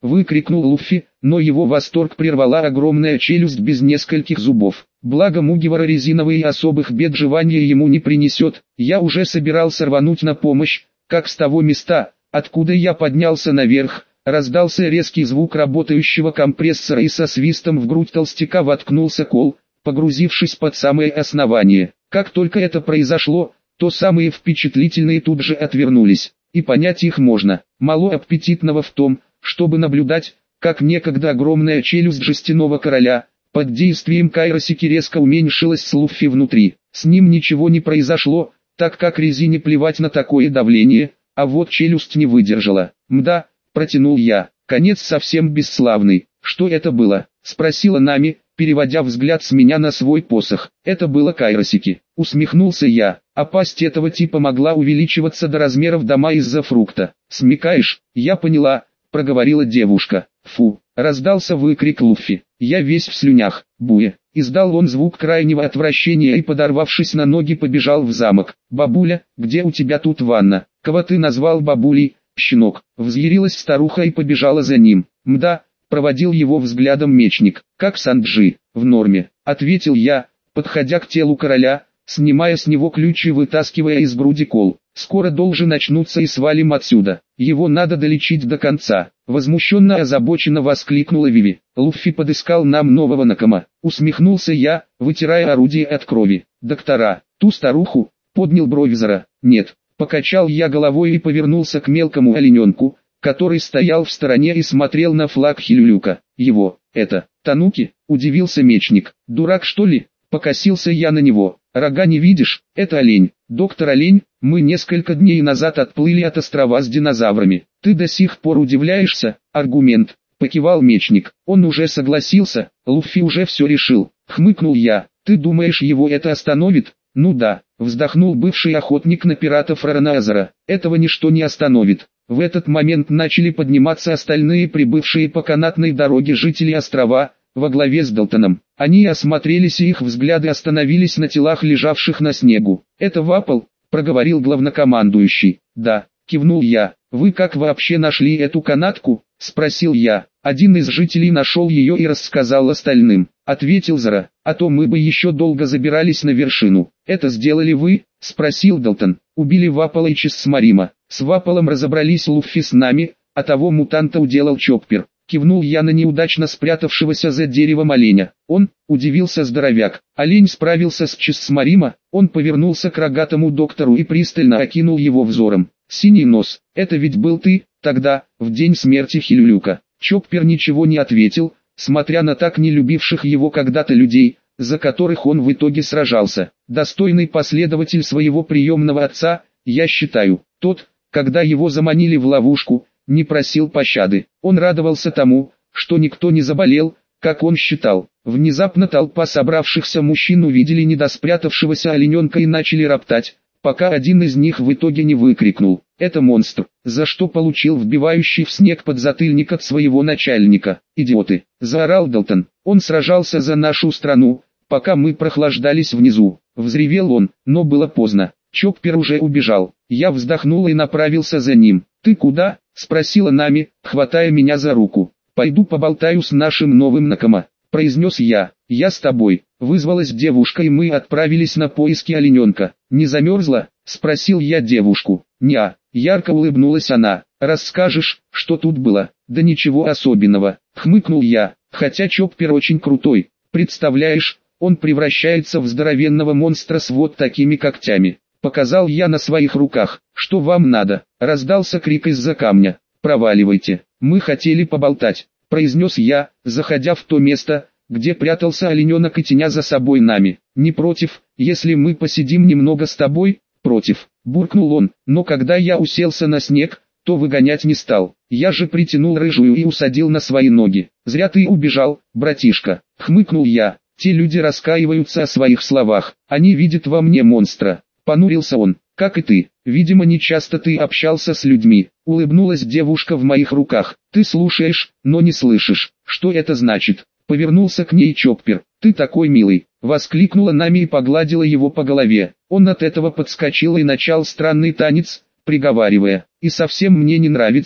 выкрикнул Луффи, но его восторг прервала огромная челюсть без нескольких зубов. Благо Мугивара резиновый и особых бед жевания ему не принесет. Я уже собирался рвануть на помощь, как с того места, откуда я поднялся наверх, раздался резкий звук работающего компрессора и со свистом в грудь толстяка воткнулся кол, погрузившись под самое основание. Как только это произошло, то самые впечатлительные тут же отвернулись, и понять их можно. Мало аппетитного в том, чтобы наблюдать, как некогда огромная челюсть жестяного короля, под действием Кайросики резко уменьшилась с Луффи внутри. С ним ничего не произошло, так как резине плевать на такое давление, а вот челюсть не выдержала. «Мда», протянул я, конец совсем бесславный. «Что это было?» спросила Нами, переводя взгляд с меня на свой посох. «Это было Кайросики», усмехнулся я, а пасть этого типа могла увеличиваться до размеров дома из-за фрукта. «Смекаешь?» «Я поняла», проговорила девушка. «Фу!» раздался выкрик Луффи. Я весь в слюнях. «Буя!» издал он звук крайнего отвращения и, подорвавшись на ноги, побежал в замок. «Бабуля, где у тебя тут ванна?» «Кого ты назвал бабулей, щенок?» взъярилась старуха и побежала за ним. «Мда!» проводил его взглядом мечник. «Как Санджи?» «В норме», ответил я, подходя к телу короля, снимая с него ключ и вытаскивая из груди кол. «Скоро должен начнуться и свалим отсюда. Его надо долечить до конца». Возмущенно озабоченно воскликнула Виви. «Луффи подыскал нам нового накома», усмехнулся я, вытирая орудие от крови. «Доктора, ту старуху?» поднял бровь Зара. «Нет», покачал я головой и повернулся к мелкому олененку, который стоял в стороне и смотрел на флаг Хилюлюка. «Его, это, Тануки?» удивился мечник. «Дурак что ли?» покосился я на него. «Рога не видишь? Это олень. Доктор Олень, мы несколько дней назад отплыли от острова с динозаврами. Ты до сих пор удивляешься?» «Аргумент», покивал мечник. «Он уже согласился, Луффи уже все решил», хмыкнул я. «Ты думаешь, его это остановит?» «Ну да», вздохнул бывший охотник на пиратов Ранаазара. «Этого ничто не остановит». В этот момент начали подниматься остальные прибывшие по канатной дороге жители острова, во главе с Далтоном. Они осмотрелись и их взгляды остановились на телах лежавших на снегу. «Это Вапол?» проговорил главнокомандующий. «Да», кивнул я. «Вы как вообще нашли эту канатку?» спросил я. «Один из жителей нашел ее и рассказал остальным», ответил Зара. «А то мы бы еще долго забирались на вершину». «Это сделали вы?» спросил Далтон. «Убили Вапола и Чиссмарима. С Ваполом разобрались Луффи с нами, а того мутанта уделал Чоппер». Кивнул я на неудачно спрятавшегося за деревом оленя. «Он?» удивился здоровяк. «Олень справился с Чиссмарима?» Он повернулся к рогатому доктору и пристально окинул его взором. «Синий нос, это ведь был ты, тогда, в день смерти Хилюлюка?» Чоппер ничего не ответил, смотря на так не любивших его когда-то людей, за которых он в итоге сражался. Достойный последователь своего приемного отца, я считаю. Тот, когда его заманили в ловушку, не просил пощады. Он радовался тому, что никто не заболел, как он считал. Внезапно толпа собравшихся мужчин увидели недоспрятавшегося олененка и начали роптать, пока один из них в итоге не выкрикнул: «Это монстр!», за что получил вбивающий в снег подзатыльник от своего начальника. «Идиоты!» – заорал Далтон. «Он сражался за нашу страну, пока мы прохлаждались внизу», – взревел он, но было поздно. Чоппер уже убежал. Я вздохнул и направился за ним. «Ты куда?» – спросила Нами, хватая меня за руку. «Пойду поболтаю с нашим новым накома», – произнес я. «Я с тобой», – вызвалась девушка, и мы отправились на поиски олененка. «Не замерзла?» – спросил я девушку. «Неа», – ярко улыбнулась она. «Расскажешь, что тут было?» «Да ничего особенного», – хмыкнул я, хотя Чоппер очень крутой. «Представляешь, он превращается в здоровенного монстра с вот такими когтями». Показал я на своих руках. «Что вам надо?» – раздался крик из-за камня. «Проваливайте, мы хотели поболтать», – произнес я, заходя в то место, где прятался олененок и теня за собой Нами. «Не против, если мы посидим немного с тобой?» «Против», – буркнул он, но когда я уселся на снег, то выгонять не стал. Я же притянул рыжую и усадил на свои ноги. «Зря ты убежал, братишка», – хмыкнул я. «Те люди раскаиваются о своих словах, они видят во мне монстра». Понурился он. «Как и ты, видимо, не часто ты общался с людьми», — улыбнулась девушка в моих руках. «Ты слушаешь, но не слышишь. Что это значит?» Повернулся к ней Чоппер. «Ты такой милый», — воскликнула Нами и погладила его по голове. Он от этого подскочил и начал странный танец, приговаривая: «И совсем мне не нравится,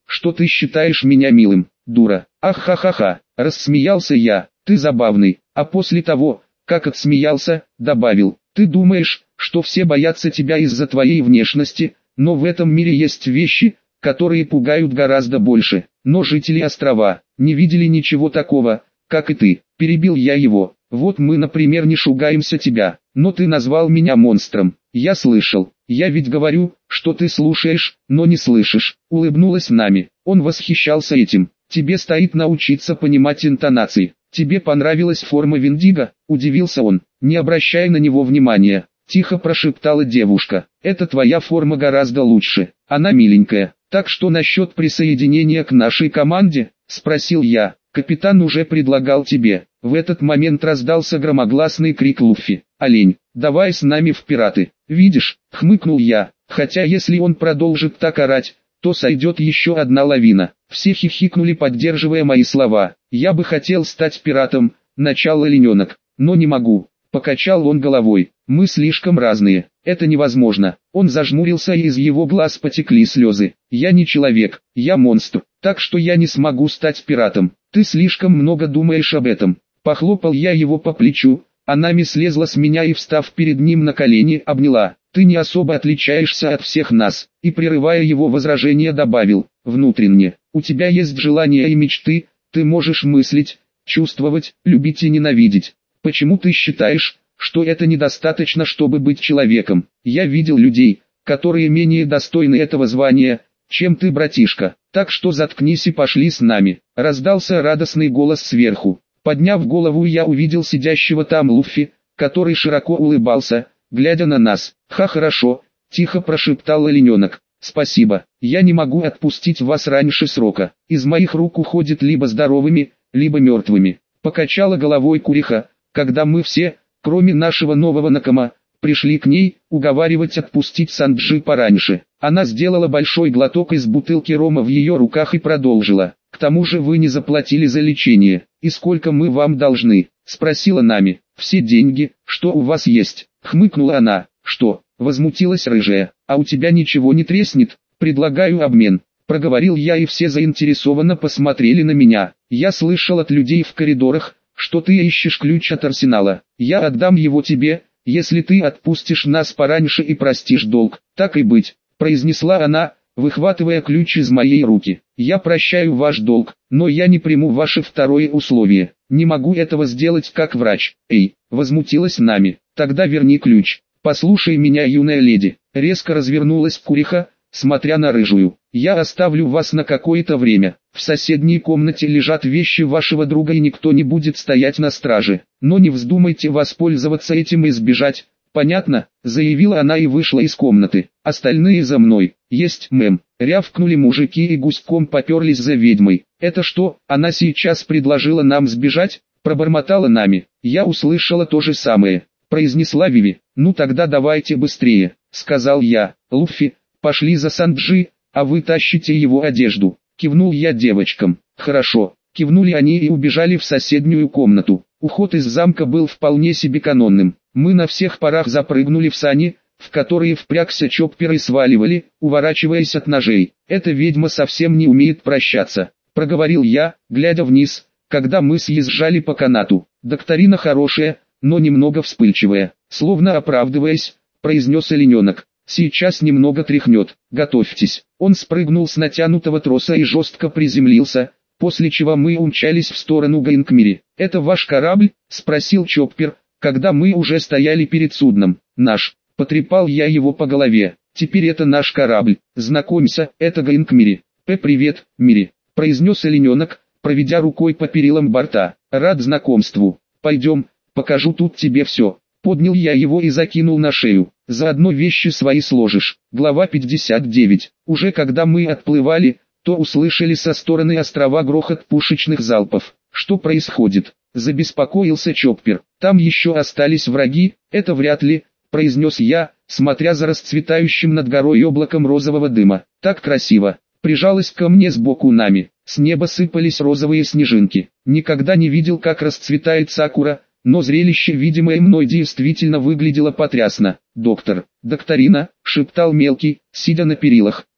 что ты считаешь меня милым, дура. Ах-ха-ха-ха, рассмеялся я, ты забавный, а после того, как отсмеялся, добавил, ты думаешь, что все боятся тебя из-за твоей внешности, но в этом мире есть вещи, которые пугают гораздо больше. Но жители острова не видели ничего такого, как и ты. Перебил я его. Вот мы, например, не шугаемся тебя, но ты назвал меня монстром. Я слышал. Я ведь говорю, что ты слушаешь, но не слышишь. Улыбнулась Нами. Он восхищался этим. Тебе стоит научиться понимать интонации. Тебе понравилась форма Виндиго? Удивился он, не обращая на него внимания. Тихо прошептала девушка. Это твоя форма гораздо лучше. Она миленькая. Так что насчет присоединения к нашей команде? Спросил я. Капитан уже предлагал тебе. В этот момент раздался громогласный крик Луффи. Олень, давай с нами в пираты. Видишь, хмыкнул я. Хотя если он продолжит так орать, то сойдет еще одна лавина. Все хихикнули, поддерживая мои слова. Я бы хотел стать пиратом, начал олененок, но не могу. Покачал он головой. Мы слишком разные. Это невозможно. Он зажмурился, и из его глаз потекли слезы. Я не человек, я монстр, так что я не смогу стать пиратом. Ты слишком много думаешь об этом. Похлопал я его по плечу. Нами слезла с меня и, встав перед ним на колени, обняла. Ты не особо отличаешься от всех нас. И, прерывая его возражение, добавил, внутренне, у тебя есть желания и мечты, ты можешь мыслить, чувствовать, любить и ненавидеть. Почему ты считаешь, что это недостаточно, чтобы быть человеком? Я видел людей, которые менее достойны этого звания, чем ты, братишка. Так что заткнись и пошли с нами. Раздался радостный голос сверху. Подняв голову, я увидел сидящего там Луффи, который широко улыбался, глядя на нас. «Ха, хорошо», — тихо прошептал олененок. «Спасибо, я не могу отпустить вас раньше срока. Из моих рук уходят либо здоровыми, либо мертвыми». Покачала головой Куриха, когда мы все, кроме нашего нового Накама, пришли к ней, уговаривать отпустить Санджи пораньше. Она сделала большой глоток из бутылки рома в ее руках и продолжила. «К тому же вы не заплатили за лечение. И сколько мы вам должны?» — спросила Нами. «Все деньги, что у вас есть», — хмыкнула она. «Что?» — возмутилась рыжая. «А у тебя ничего не треснет? Предлагаю обмен». Проговорил я, и все заинтересованно посмотрели на меня. «Я слышал от людей в коридорах, что ты ищешь ключ от арсенала. Я отдам его тебе, если ты отпустишь нас пораньше и простишь долг». «Так и быть», — произнесла она, выхватывая ключ из моей руки. «Я прощаю ваш долг, но я не приму ваше второе условие. Не могу этого сделать как врач». «Эй», — возмутилась Нами, — «тогда верни ключ». «Послушай меня, юная леди», — резко развернулась Куриха, смотря на рыжую. «Я оставлю вас на какое-то время. В соседней комнате лежат вещи вашего друга, и никто не будет стоять на страже. Но не вздумайте воспользоваться этим и сбежать. Понятно?» — заявила она и вышла из комнаты. «Остальные за мной». «Есть, мэм», — рявкнули мужики и гуськом поперлись за ведьмой. «Это что, она сейчас предложила нам сбежать?» — пробормотала Нами. «Я услышала то же самое», — произнесла Виви. «Ну тогда давайте быстрее», — сказал я. «Луффи, пошли за Санджи, а вы тащите его одежду». Кивнул я девочкам. «Хорошо», — кивнули они и убежали в соседнюю комнату. Уход из замка был вполне себе канонным. Мы на всех парах запрыгнули в сани, в которые впрягся Чоппер, и сваливали, уворачиваясь от ножей. «Эта ведьма совсем не умеет прощаться», — проговорил я, глядя вниз, когда мы съезжали по канату. «Докторина хорошая, но немного вспыльчивая», — словно оправдываясь, произнес олененок. «Сейчас немного тряхнет, готовьтесь». Он спрыгнул с натянутого троса и жестко приземлился, после чего мы умчались в сторону Гаинкмири. «Это ваш корабль?» — спросил Чоппер, когда мы уже стояли перед судном. «Наш». Потрепал я его по голове. «Теперь это наш корабль. Знакомься, это Гаинкмири». «П, привет, Мири», — произнес олененок, проведя рукой по перилам борта. «Рад знакомству. Пойдем, покажу тут тебе все». Поднял я его и закинул на шею. «Заодно вещи свои сложишь». Глава пятьдесят девять. Уже когда мы отплывали, то услышали со стороны острова грохот пушечных залпов. «Что происходит?» — забеспокоился Чоппер. «Там еще остались враги?» «Это вряд ли», — произнес я, смотря за расцветающим над горой облаком розового дыма. «Так красиво!» Прижалась ко мне сбоку Нами. С неба сыпались розовые снежинки. Никогда не видел, как расцветает сакура, но зрелище, видимое мной, действительно выглядело потрясно. «Доктор, докторина», — шептал мелкий, сидя на перилах.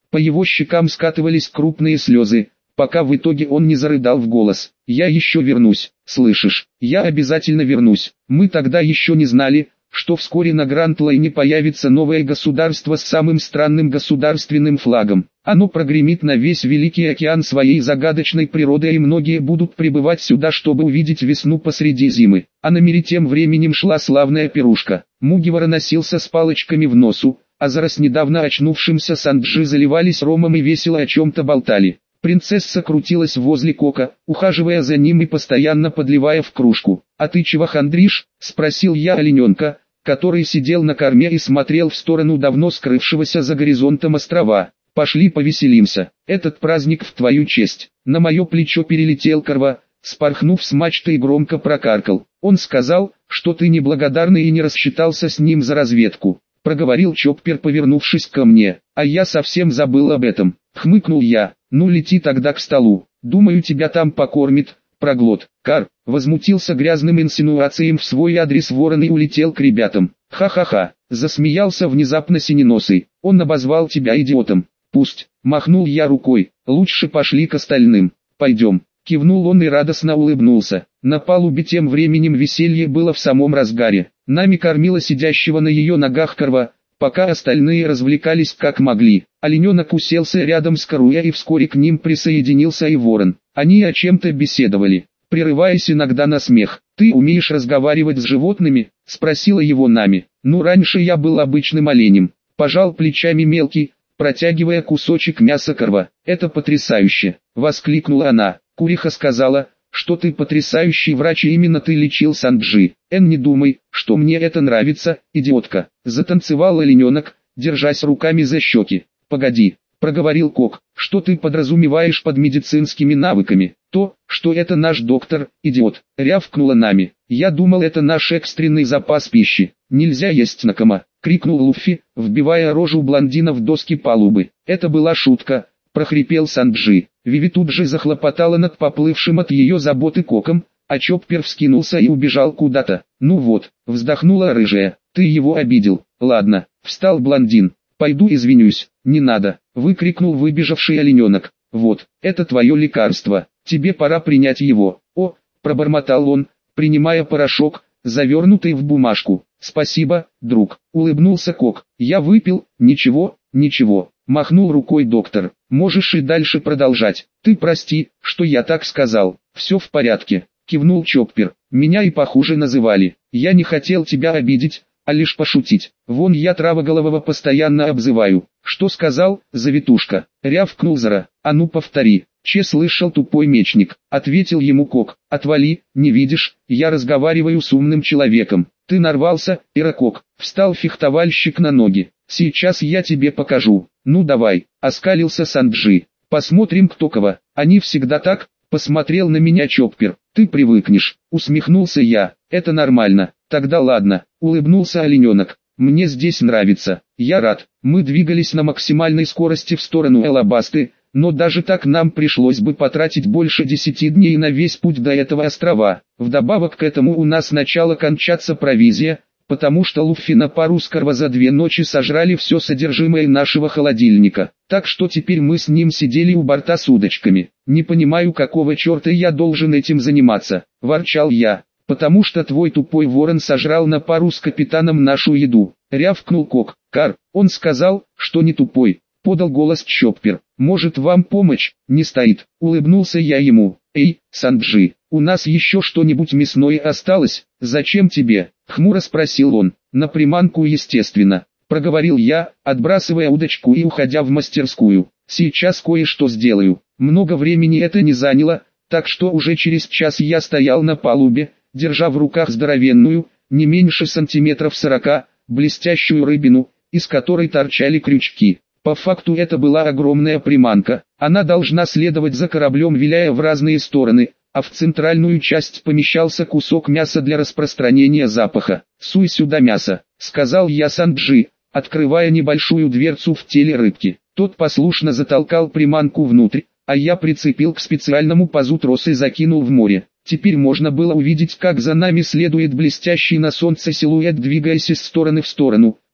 По его щекам скатывались крупные слезы, пока в итоге он не зарыдал в голос. «Я еще вернусь, слышишь? Я обязательно вернусь. Мы тогда еще не знали, что вскоре на Гранд-Лайне появится новое государство с самым странным государственным флагом. Оно прогремит на весь Великий океан своей загадочной природой, и многие будут прибывать сюда, чтобы увидеть весну посреди зимы». А на мире тем временем шла славная пирушка. Мугивара носился с палочками в носу, а за раз недавно очнувшимся Санджи заливались ромом и весело о чем-то болтали. Принцесса крутилась возле Кока, ухаживая за ним и постоянно подливая в кружку. «А ты чего хандришь?» – спросил я олененка, который сидел на корме и смотрел в сторону давно скрывшегося за горизонтом острова. «Пошли повеселимся, этот праздник в твою честь». На мое плечо перелетел Корва, спорхнув с мачты и громко прокаркал. «Он сказал, что ты неблагодарный и не рассчитался с ним за разведку», – проговорил Чоппер, повернувшись ко мне. «А я совсем забыл об этом», – хмыкнул я. «Ну лети тогда к столу, думаю тебя там покормит, проглот». «Кар», — возмутился грязным инсинуациям в свой адрес ворон и улетел к ребятам. «Ха-ха-ха», — засмеялся внезапно синеносый, «он обозвал тебя идиотом». «Пусть», — махнул я рукой, «лучше пошли к остальным». «Пойдем», — кивнул он и радостно улыбнулся. На палубе тем временем веселье было в самом разгаре. Нами кормила сидящего на ее ногах Корва, пока остальные развлекались как могли. Олененок уселся рядом с Коруя, и вскоре к ним присоединился и ворон. Они о чем-то беседовали, прерываясь иногда на смех. «Ты умеешь разговаривать с животными?» – спросила его Нами. «Ну, раньше я был обычным оленем», – пожал плечами мелкий, протягивая кусочек мяса Корва. «Это потрясающе!» – воскликнула она. Куриха сказала, что ты потрясающий врач, и именно ты лечил Санджи. Эн, не думай, что мне это нравится, идиотка. Затанцевал олененок, держась руками за щеки. «Погоди», — проговорил Кок, — «что ты подразумеваешь под медицинскими навыками?» «То, что это наш доктор, идиот», — рявкнула Нами. «Я думал, это наш экстренный запас пищи. Нельзя есть Накама», — крикнул Луффи, вбивая рожу блондина в доски палубы. «Это была шутка», — прохрипел Санджи. Виви тут же захлопотала над поплывшим от ее заботы Коком, а Чоппер вскинулся и убежал куда-то. «Ну вот», — вздохнула рыжая, — «ты его обидел». «Ладно», — встал блондин. «Пойду извинюсь». «Не надо», — выкрикнул выбежавший олененок. «Вот, это твое лекарство, тебе пора принять его». «О», — пробормотал он, принимая порошок, завернутый в бумажку. «Спасибо, друг», — улыбнулся Кок. «Я выпил». «Ничего, ничего», — махнул рукой доктор. «Можешь и дальше продолжать». «Ты прости, что я так сказал». «Все в порядке», — кивнул Чоппер. «Меня и похуже называли. Я не хотел тебя обидеть, а лишь пошутить. Вон я травоголового постоянно обзываю». «Что сказал, завитушка?» — рявкнул Зара. «А ну повтори». «Че слышал, тупой мечник?» — ответил ему Кок. «Отвали, не видишь, я разговариваю с умным человеком». «Ты нарвался, Иракок», — встал фехтовальщик на ноги. «Сейчас я тебе покажу». «Ну давай», — оскалился Санджи. «Посмотрим, кто кого». «Они всегда так», — посмотрел на меня Чоппер. «Ты привыкнешь», — усмехнулся я. «Это нормально». «Тогда ладно», — улыбнулся олененок. «Мне здесь нравится». «Я рад». Мы двигались на максимальной скорости в сторону Элабасты, но даже так нам пришлось бы потратить больше десяти дней на весь путь до этого острова. Вдобавок к этому у нас начала кончаться провизия, потому что Луффи на пару с Корва за две ночи сожрали все содержимое нашего холодильника. Так что теперь мы с ним сидели у борта с удочками. «Не понимаю, какого черта я должен этим заниматься», – ворчал я. «Потому что твой тупой ворон сожрал на пару с капитаном нашу еду», – рявкнул Кок. «Кар, он сказал, что не тупой», – подал голос Чоппер. «Может, вам помочь?» «Не стоит», – улыбнулся я ему. «Эй, Санджи, у нас еще что-нибудь мясное осталось?» «Зачем тебе?» – хмуро спросил он. «На приманку, естественно», – проговорил я, отбрасывая удочку и уходя в мастерскую. «Сейчас кое-что сделаю». Много времени это не заняло, так что уже через час я стоял на палубе, держа в руках здоровенную, не меньше сантиметров сорока, блестящую рыбину, из которой торчали крючки. По факту это была огромная приманка. Она должна следовать за кораблем, виляя в разные стороны, а в центральную часть помещался кусок мяса для распространения запаха. «Суй сюда мясо», — сказал я Санджи, открывая небольшую дверцу в теле рыбки. Тот послушно затолкал приманку внутрь, а я прицепил к специальному пазу трос и закинул в море. Теперь можно было увидеть, как за нами следует блестящий на солнце силуэт, двигаясь из стороны в сторону,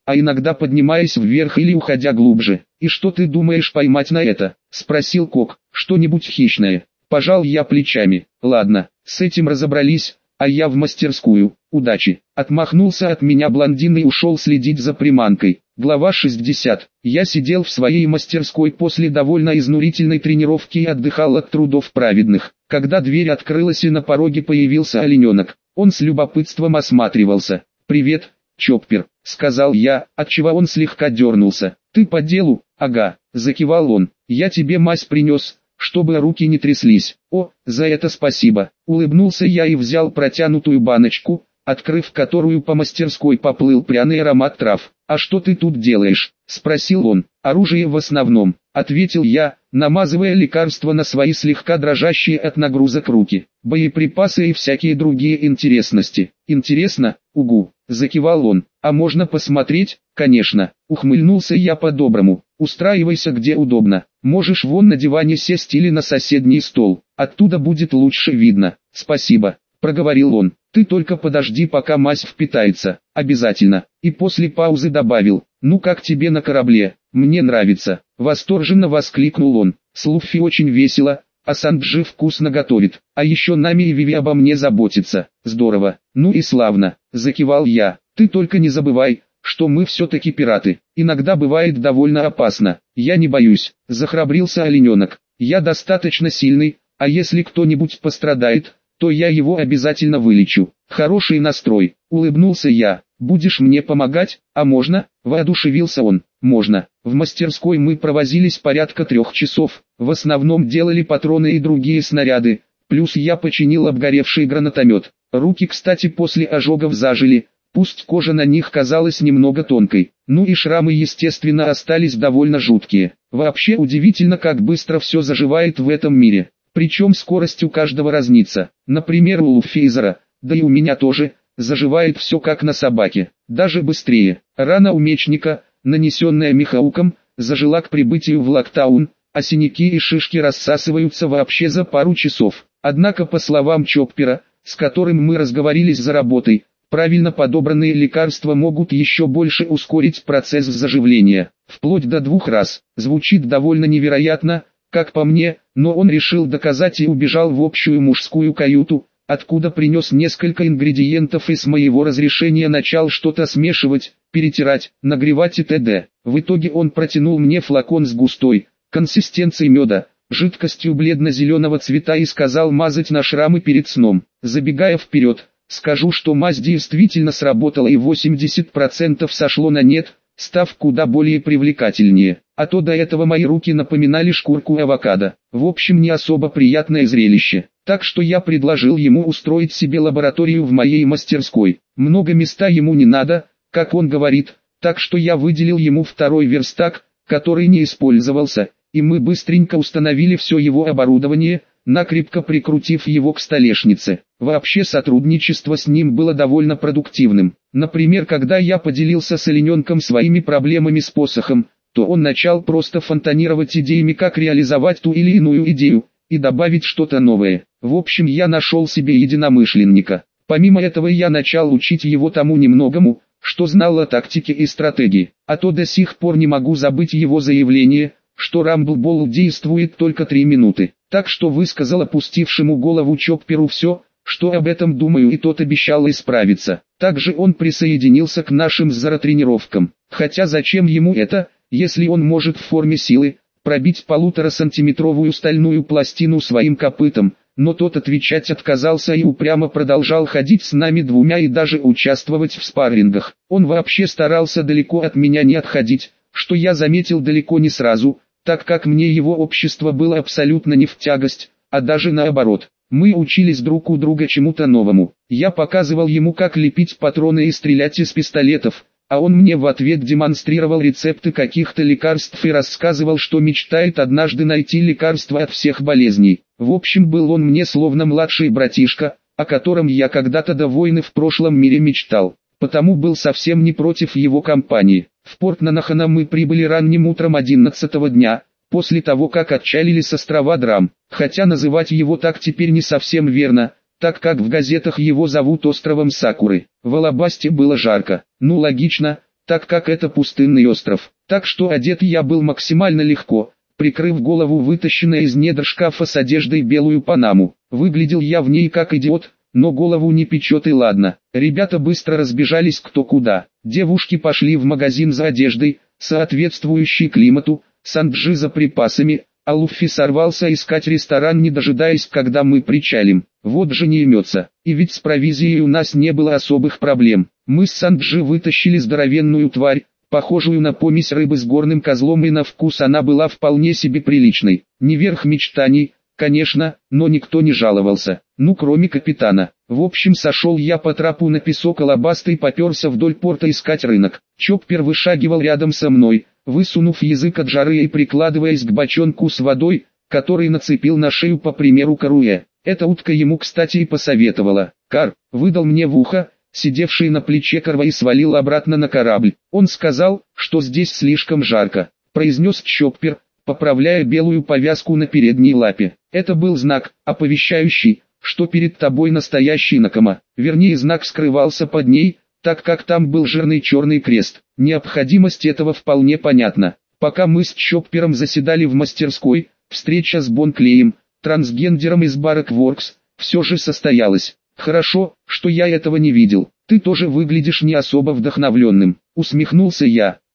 а иногда поднимаясь вверх или уходя глубже. «И что ты думаешь поймать на это?» — спросил Кок. «Что-нибудь хищное». Пожал я плечами. «Ладно, с этим разобрались, а я в мастерскую. Удачи». Отмахнулся от меня блондин и ушел следить за приманкой. Глава шестьдесят. Я сидел в своей мастерской после довольно изнурительной тренировки и отдыхал от трудов праведных. Когда дверь открылась и на пороге появился олененок, он с любопытством осматривался. «Привет, Чоппер», — сказал я, отчего он слегка дернулся. «Ты по делу?» «Ага», — закивал он. «Я тебе мазь принес, чтобы руки не тряслись». «О, за это спасибо». Улыбнулся я и взял протянутую баночку, открыв которую по мастерской поплыл пряный аромат трав. «А что ты тут делаешь?» — спросил он. «Оружие в основном», — ответил я, намазывая лекарство на свои слегка дрожащие от нагрузок руки. «Боеприпасы и всякие другие интересности». «Интересно? Угу», — закивал он. «А можно посмотреть?» «Конечно», — ухмыльнулся я по-доброму. «Устраивайся где удобно. Можешь вон на диване сесть или на соседний стол. Оттуда будет лучше видно». «Спасибо», — проговорил он. «Ты только подожди, пока мазь впитается. Обязательно». И после паузы добавил: «Ну как тебе на корабле?» «Мне нравится», — восторженно воскликнул он. «С Луффи очень весело, а Санджи вкусно готовит. А еще Нами и Виви обо мне заботятся». «Здорово». «Ну и славно», — закивал я. «Ты только не забывай, что мы все-таки пираты. Иногда бывает довольно опасно». «Я не боюсь», — захрабрился олененок. «Я достаточно сильный, а если кто-нибудь пострадает, то я его обязательно вылечу». «Хороший настрой», — улыбнулся я. «Будешь мне помогать?» «А можно?» — воодушевился он. «Можно». В мастерской мы провозились порядка трех часов, в основном делали патроны и другие снаряды, плюс я починил обгоревший гранатомет. Руки, кстати, после ожогов зажили, пусть кожа на них казалась немного тонкой. Ну и шрамы, естественно, остались довольно жуткие. Вообще удивительно, как быстро все заживает в этом мире. Причем скорость у каждого разнится. Например, у Луфейзера, да и у меня тоже, заживает все как на собаке, даже быстрее. Рана у мечника, нанесенная Михауком, зажила к прибытию в Локтаун, а синяки и шишки рассасываются вообще за пару часов. Однако, по словам Чоппера, с которым мы разговорились за работой, правильно подобранные лекарства могут еще больше ускорить процесс заживления, вплоть до двух раз. Звучит довольно невероятно, как по мне, но он решил доказать и убежал в общую мужскую каюту, откуда принес несколько ингредиентов и с моего разрешения начал что-то смешивать, перетирать, нагревать и т.д. В итоге он протянул мне флакон с густой, консистенцией меда, жидкостью бледно-зеленого цвета и сказал мазать на шрамы перед сном. Забегая вперед, скажу, что мазь действительно сработала и восемьдесят процентов сошло на нет, став куда более привлекательнее. А то до этого мои руки напоминали шкурку авокадо. В общем, не особо приятное зрелище. Так что я предложил ему устроить себе лабораторию в моей мастерской. Много места ему не надо, как он говорит, так что я выделил ему второй верстак, который не использовался, и мы быстренько установили все его оборудование, накрепко прикрутив его к столешнице. Вообще сотрудничество с ним было довольно продуктивным. Например, когда я поделился с олененком своими проблемами с посохом, то он начал просто фонтанировать идеями, как реализовать ту или иную идею, и добавить что-то новое. В общем, я нашел себе единомышленника. Помимо этого я начал учить его тому немногому, что знал о тактике и стратегии, а то до сих пор не могу забыть его заявление, что Рамблбол действует только три минуты. Так что высказал опустившему голову Чопперу все, что об этом думаю, и тот обещал исправиться. Также он присоединился к нашим зоротренировкам. Хотя зачем ему это, если он может в форме силы пробить полуторасантиметровую стальную пластину своим копытом, но тот отвечать отказался и упрямо продолжал ходить с нами двумя и даже участвовать в спаррингах. Он вообще старался далеко от меня не отходить, что я заметил далеко не сразу, так как мне его общество было абсолютно не в тягость, а даже наоборот. Мы учились друг у друга чему-то новому. Я показывал ему, как лепить патроны и стрелять из пистолетов, а он мне в ответ демонстрировал рецепты каких-то лекарств и рассказывал, что мечтает однажды найти лекарство от всех болезней. В общем, был он мне словно младший братишка, о котором я когда-то до войны в прошлом мире мечтал. Потому был совсем не против его компании. В порт Нанахана мы прибыли ранним утром одиннадцатого дня, после того как отчалили с острова Драм, хотя называть его так теперь не совсем верно, так как в газетах его зовут островом Сакуры. В Алабасте было жарко. Ну логично, так как это пустынный остров. Так что одет я был максимально легко, прикрыв голову вытащенной из недр шкафа с одеждой белую панаму. Выглядел я в ней как идиот, но голову не печет и ладно. Ребята быстро разбежались кто куда. Девушки пошли в магазин за одеждой, соответствующей климату, Санджи за припасами, а Луффи сорвался искать ресторан, не дожидаясь, когда мы причалим. Вот же не имется. И ведь с провизией у нас не было особых проблем. Мы с Санджи вытащили здоровенную тварь, похожую на помесь рыбы с горным козлом, и на вкус она была вполне себе приличной. Не верх мечтаний, конечно, но никто не жаловался. Ну кроме капитана. В общем, сошел я по трапу на песок, а лобастый поперся вдоль порта искать рынок. Чоппер вышагивал рядом со мной, высунув язык от жары и прикладываясь к бочонку с водой, который нацепил на шею по примеру Каруэ. Эта утка ему, кстати, и посоветовала. «Кар», выдал мне в ухо, сидевший на плече Карва, и свалил обратно на корабль. Он сказал, что здесь слишком жарко, произнес Чоппер, поправляя белую повязку на передней лапе. Это был знак, оповещающий, что перед тобой настоящий Накама. Вернее, знак скрывался под ней, так как там был жирный черный крест. Необходимость этого вполне понятна. Пока мы с Чоппером заседали в мастерской, встреча с Бонклеем, трансгендером из Баракворкс, все же состоялась. Хорошо, что я этого не видел. Ты тоже выглядишь не особо вдохновленным, усмехнулся я.